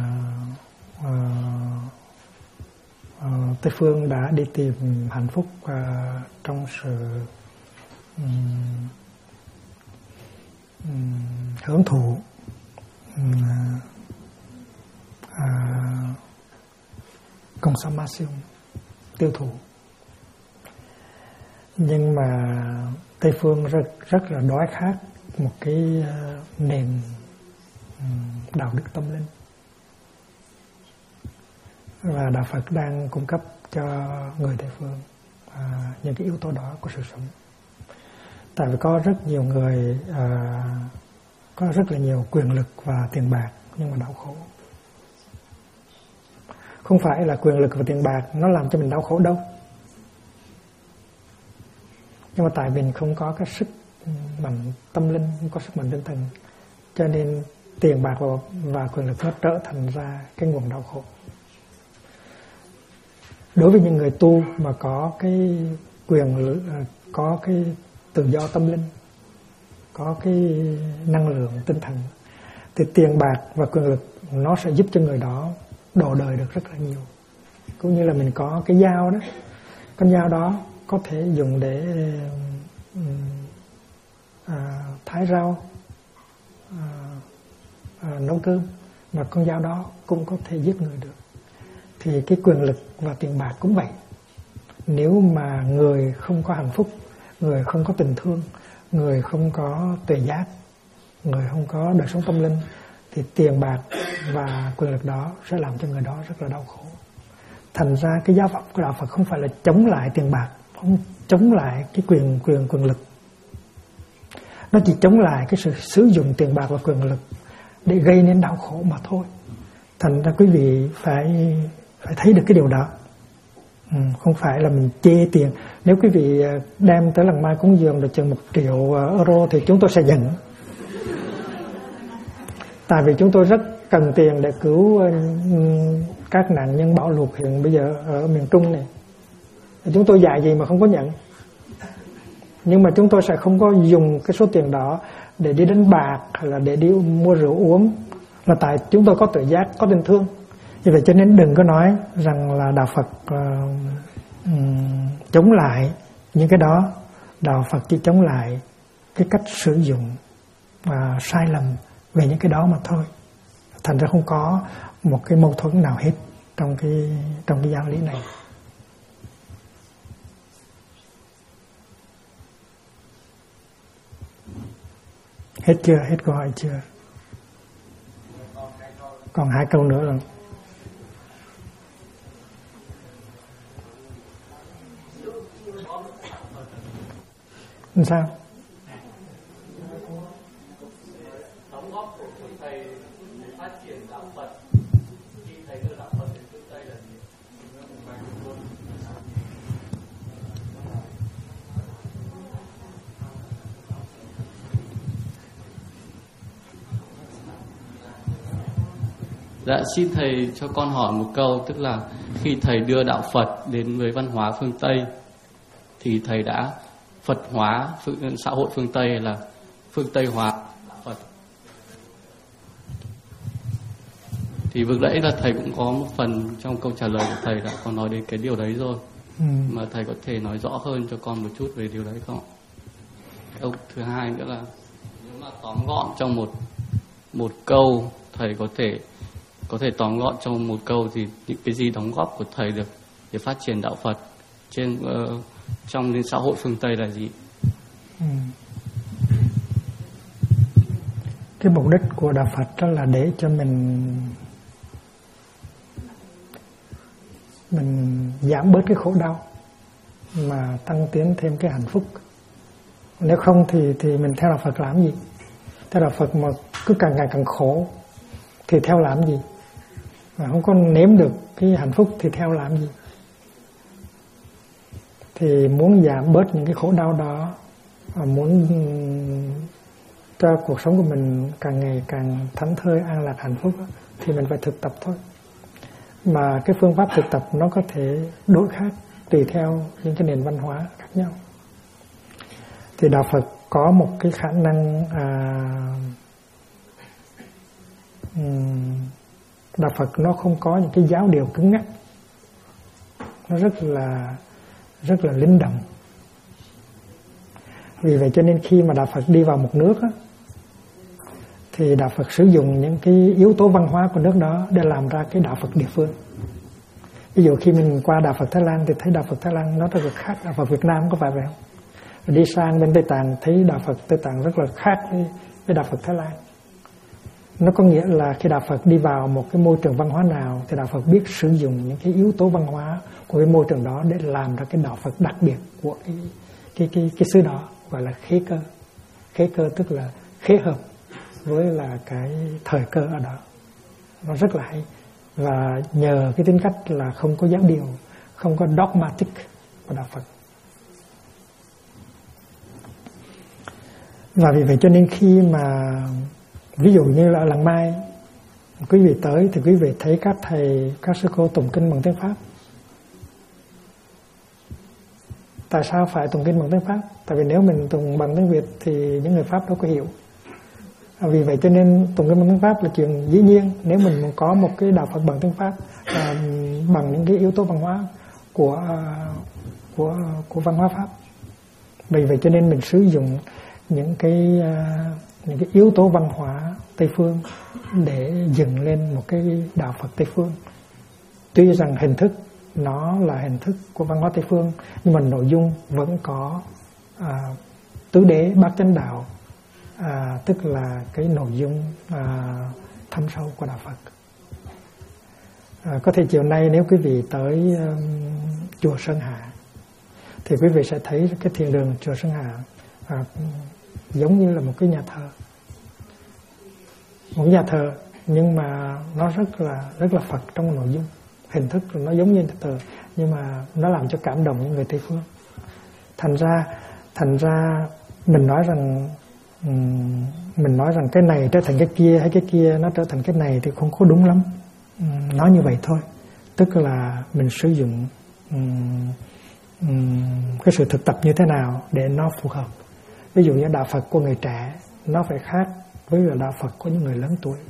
Tây phương đã đi tìm hạnh phúc trong sự hưởng thụ, consumption, tiêu thụ. Nhưng mà Tây phương rất là đói khát một cái nền đạo đức tâm linh, và đạo Phật đang cung cấp cho người Tây phương những cái yếu tố đó của sự sống. Tại vì có rất nhiều người có rất là nhiều quyền lực và tiền bạc nhưng mà đau khổ. Không phải là quyền lực và tiền bạc nó làm cho mình đau khổ đâu, nhưng mà tại mình không có cái sức mạnh tâm linh, không có sức mạnh tinh thần, cho nên tiền bạc và quyền lực nó trở thành ra cái nguồn đau khổ. Đối với những người tu mà có cái quyền, có cái tự do tâm linh, có cái năng lượng tinh thần, thì tiền bạc và quyền lực nó sẽ giúp cho người đó độ đời được rất là nhiều. Cũng như là mình có cái dao đó, con dao đó có thể dùng để thái rau, nấu cơm, mà con dao đó cũng có thể giết người được. Thì cái quyền lực và tiền bạc cũng vậy. Nếu mà người không có hạnh phúc, người không có tình thương, người không có tuệ giác, người không có đời sống tâm linh, thì tiền bạc và quyền lực đó sẽ làm cho người đó rất là đau khổ. Thành ra cái giáo pháp của đạo Phật không phải là chống lại tiền bạc, không chống lại cái quyền lực. Nó chỉ chống lại cái sự sử dụng tiền bạc và quyền lực để gây nên đau khổ mà thôi. Thành ra quý vị phải thấy được cái điều đó. Không phải là mình chê tiền. Nếu quý vị đem tới lần mai cúng dường được chừng 1 triệu euro thì chúng tôi sẽ giận. Tại vì chúng tôi rất cần tiền để cứu các nạn nhân bão lụt hiện bây giờ ở miền Trung này. Chúng tôi dạy gì mà không có nhận. Nhưng mà chúng tôi sẽ không có dùng cái số tiền đó để đi đánh bạc hay là để đi mua rượu uống, là tại chúng tôi có tự giác, có tình thương. Vì vậy cho nên đừng có nói rằng là đạo Phật chống lại những cái đó. Đạo Phật chỉ chống lại cái cách sử dụng sai lầm về những cái đó mà thôi. Thành ra không có một cái mâu thuẫn nào hết trong cái giáo lý này. Hết chưa? Hết câu hỏi chưa? Còn 2 câu nữa rồi. Sao? Đóng góp của thầy để phát triển đạo Phật, khi thầy đưa đạo Phật đến phương Tây là gì? Dạ, xin thầy cho con hỏi một câu, tức là khi thầy đưa đạo Phật đến với văn hóa phương Tây thì thầy đã Phật hóa xã hội phương Tây hay là phương Tây hóa đạo Phật? Thì vừa nãy là thầy cũng có một phần trong câu trả lời của thầy đã có nói đến cái điều đấy rồi. Mà thầy có thể nói rõ hơn cho con một chút về điều đấy không? Câu thứ hai nữa là nếu mà tóm gọn trong một câu, thầy có thể tóm gọn trong một câu thì những cái gì đóng góp của thầy được để phát triển đạo Phật trong đến xã hội phương Tây là gì? Cái mục đích của đạo Phật đó là để cho mình giảm bớt cái khổ đau mà tăng tiến thêm cái hạnh phúc. Nếu không thì mình theo đạo Phật làm gì? Theo đạo Phật mà cứ càng ngày càng khổ thì theo làm gì? Mà không có nếm được cái hạnh phúc thì theo làm gì? Thì muốn giảm bớt những cái khổ đau đó, và muốn cho cuộc sống của mình càng ngày càng thảnh thơi, an lạc, hạnh phúc thì mình phải thực tập thôi. Mà cái phương pháp thực tập nó có thể đổi khác tùy theo những cái nền văn hóa khác nhau. Thì đạo Phật có một cái khả năng đạo Phật nó không có những cái giáo điều cứng ngắc, nó rất là linh động. Vì vậy cho nên khi mà đạo Phật đi vào một nước á, thì đạo Phật sử dụng những cái yếu tố văn hóa của nước đó để làm ra cái đạo Phật địa phương. Ví dụ khi mình qua đạo Phật Thái Lan thì thấy đạo Phật Thái Lan nó rất là khác đạo Phật Việt Nam, có phải vậy không? Rồi đi sang bên Tây Tạng thấy đạo Phật Tây Tạng rất là khác với đạo Phật Thái Lan. Nó có nghĩa là khi đạo Phật đi vào một cái môi trường văn hóa nào thì đạo Phật biết sử dụng những cái yếu tố văn hóa của cái môi trường đó để làm ra cái đạo Phật đặc biệt của cái xứ đó, gọi là khế cơ. Khế cơ tức là khế hợp với là cái thời cơ ở đó. Nó rất là hay. Và nhờ cái tính cách là không có giáo điều, không có dogmatic của đạo Phật. Và vì vậy cho nên khi mà ví dụ như là ở Làng Mai, quý vị tới thì quý vị thấy các thầy, các sư cô tụng kinh bằng tiếng Pháp. Tại sao phải tụng kinh bằng tiếng Pháp? Tại vì nếu mình tụng bằng tiếng Việt thì những người Pháp đâu có hiểu. Vì vậy cho nên tụng kinh bằng tiếng Pháp là chuyện dĩ nhiên. Nếu mình có một cái đạo Phật bằng tiếng Pháp, bằng những cái yếu tố văn hóa của văn hóa Pháp. Vì vậy cho nên mình sử dụng những cái yếu tố văn hóa Tây phương để dựng lên một cái đạo Phật Tây phương. Tuy rằng hình thức nó là hình thức của văn hóa Tây phương, nhưng mà nội dung vẫn có tứ đế bát chánh đạo, tức là cái nội dung thâm sâu của đạo Phật. Có thể chiều nay nếu quý vị tới chùa Sơn Hà thì quý vị sẽ thấy cái thiền đường chùa Sơn Hà giống như là một cái nhà thờ, một nhà thờ, nhưng mà nó rất là Phật trong nội dung. Hình thức nó giống như nhà thờ, nhưng mà nó làm cho cảm động những người Tây phương. Thành ra mình nói rằng cái này trở thành cái kia, hay cái kia nó trở thành cái này thì không có đúng lắm. Nói như vậy thôi. Tức là mình sử dụng cái sự thực tập như thế nào để nó phù hợp. Ví dụ như đạo Phật của người trẻ nó phải khác với đạo Phật của những người lớn tuổi.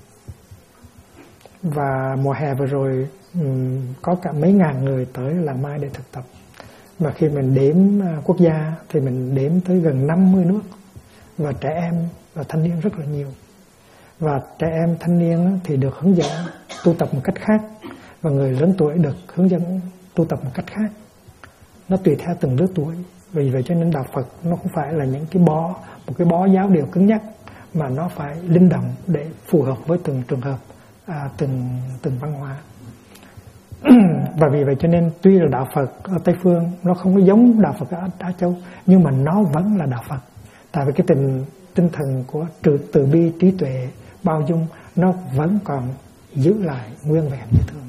Và mùa hè vừa rồi có cả mấy ngàn người tới Làng Mai để thực tập. Mà khi mình đếm quốc gia thì mình đếm tới gần 50 nước. Và trẻ em và thanh niên rất là nhiều. Và trẻ em thanh niên thì được hướng dẫn tu tập một cách khác, và người lớn tuổi được hướng dẫn tu tập một cách khác. Nó tùy theo từng lứa tuổi. Vì vậy cho nên đạo Phật nó không phải là những một cái bó giáo điều cứng nhắc, mà nó phải linh động để phù hợp với từng trường hợp, từng văn hóa. Và vì vậy cho nên tuy là đạo Phật ở Tây Phương nó không có giống đạo Phật ở Á Châu, nhưng mà nó vẫn là đạo Phật. Tại vì cái tinh thần của từ bi, trí tuệ, bao dung nó vẫn còn giữ lại nguyên vẹn như thường.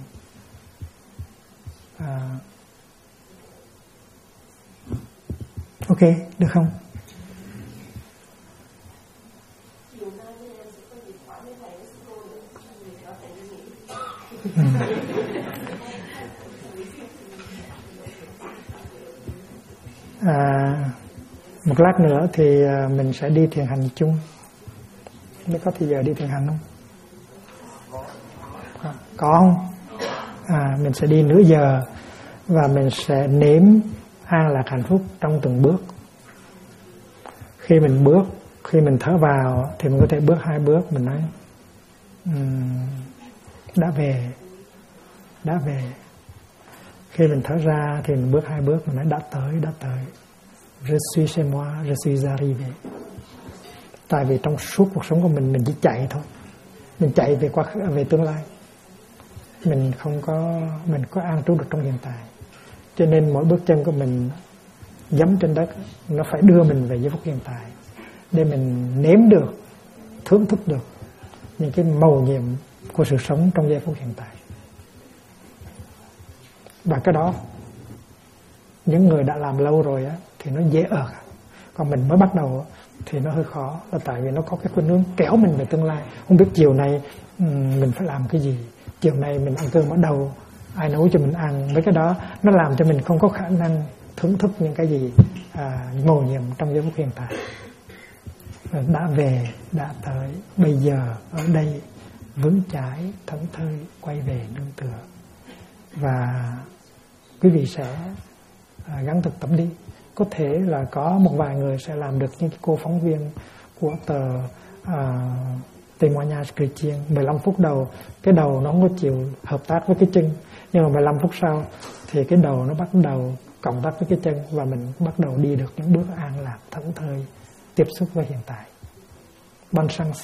Ok, được không? Một lát nữa thì mình sẽ đi thiền hành chung. Mới có thời giờ đi thiền hành không? Có không? Mình sẽ đi nửa giờ và mình sẽ nếm an lạc hạnh phúc trong từng bước. Khi mình thở vào thì mình có thể bước 2 bước, mình nói đã về. Khi mình thở ra thì mình bước 2 bước, mình nói đã tới. Je suis chez moi, je suis arrivé. Tại vì trong suốt cuộc sống của mình chỉ chạy thôi. Mình chạy về tương lai. Mình có an trú được trong hiện tại. Cho nên mỗi bước chân của mình dẫm trên đất, nó phải đưa mình về giây phút hiện tại, để mình nếm được, thưởng thức được những cái mầu nhiệm của sự sống trong giây phút hiện tại. Và cái đó những người đã làm lâu rồi thì nó dễ ở. Còn mình mới bắt đầu thì nó hơi khó, là tại vì nó có cái khuynh hướng kéo mình về tương lai. Không biết chiều nay mình phải làm cái gì, chiều nay mình ăn cơm ở đâu, ai nấu cho mình ăn. Mấy cái đó nó làm cho mình không có khả năng thưởng thức những cái gì mầu nhiệm trong giây phút hiện tại. Đã về, đã tới, bây giờ ở đây vững chãi, thẫn thơi quay về nương tựa. Và quý vị sẽ gắng thực tập đi. Có thể là có một vài người sẽ làm được những cái cô phóng viên của tờ Témoignage Chrétien. 15 phút đầu, cái đầu nó không có chịu hợp tác với cái chân, nhưng mà 15 phút sau thì cái đầu nó bắt đầu cộng tác với cái chân, và mình bắt đầu đi được những bước an lạc, thẫn thơi, tiếp xúc với hiện tại. Bonne chance.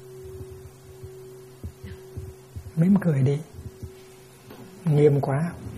Mỉm cười đi. Nghiêm quá.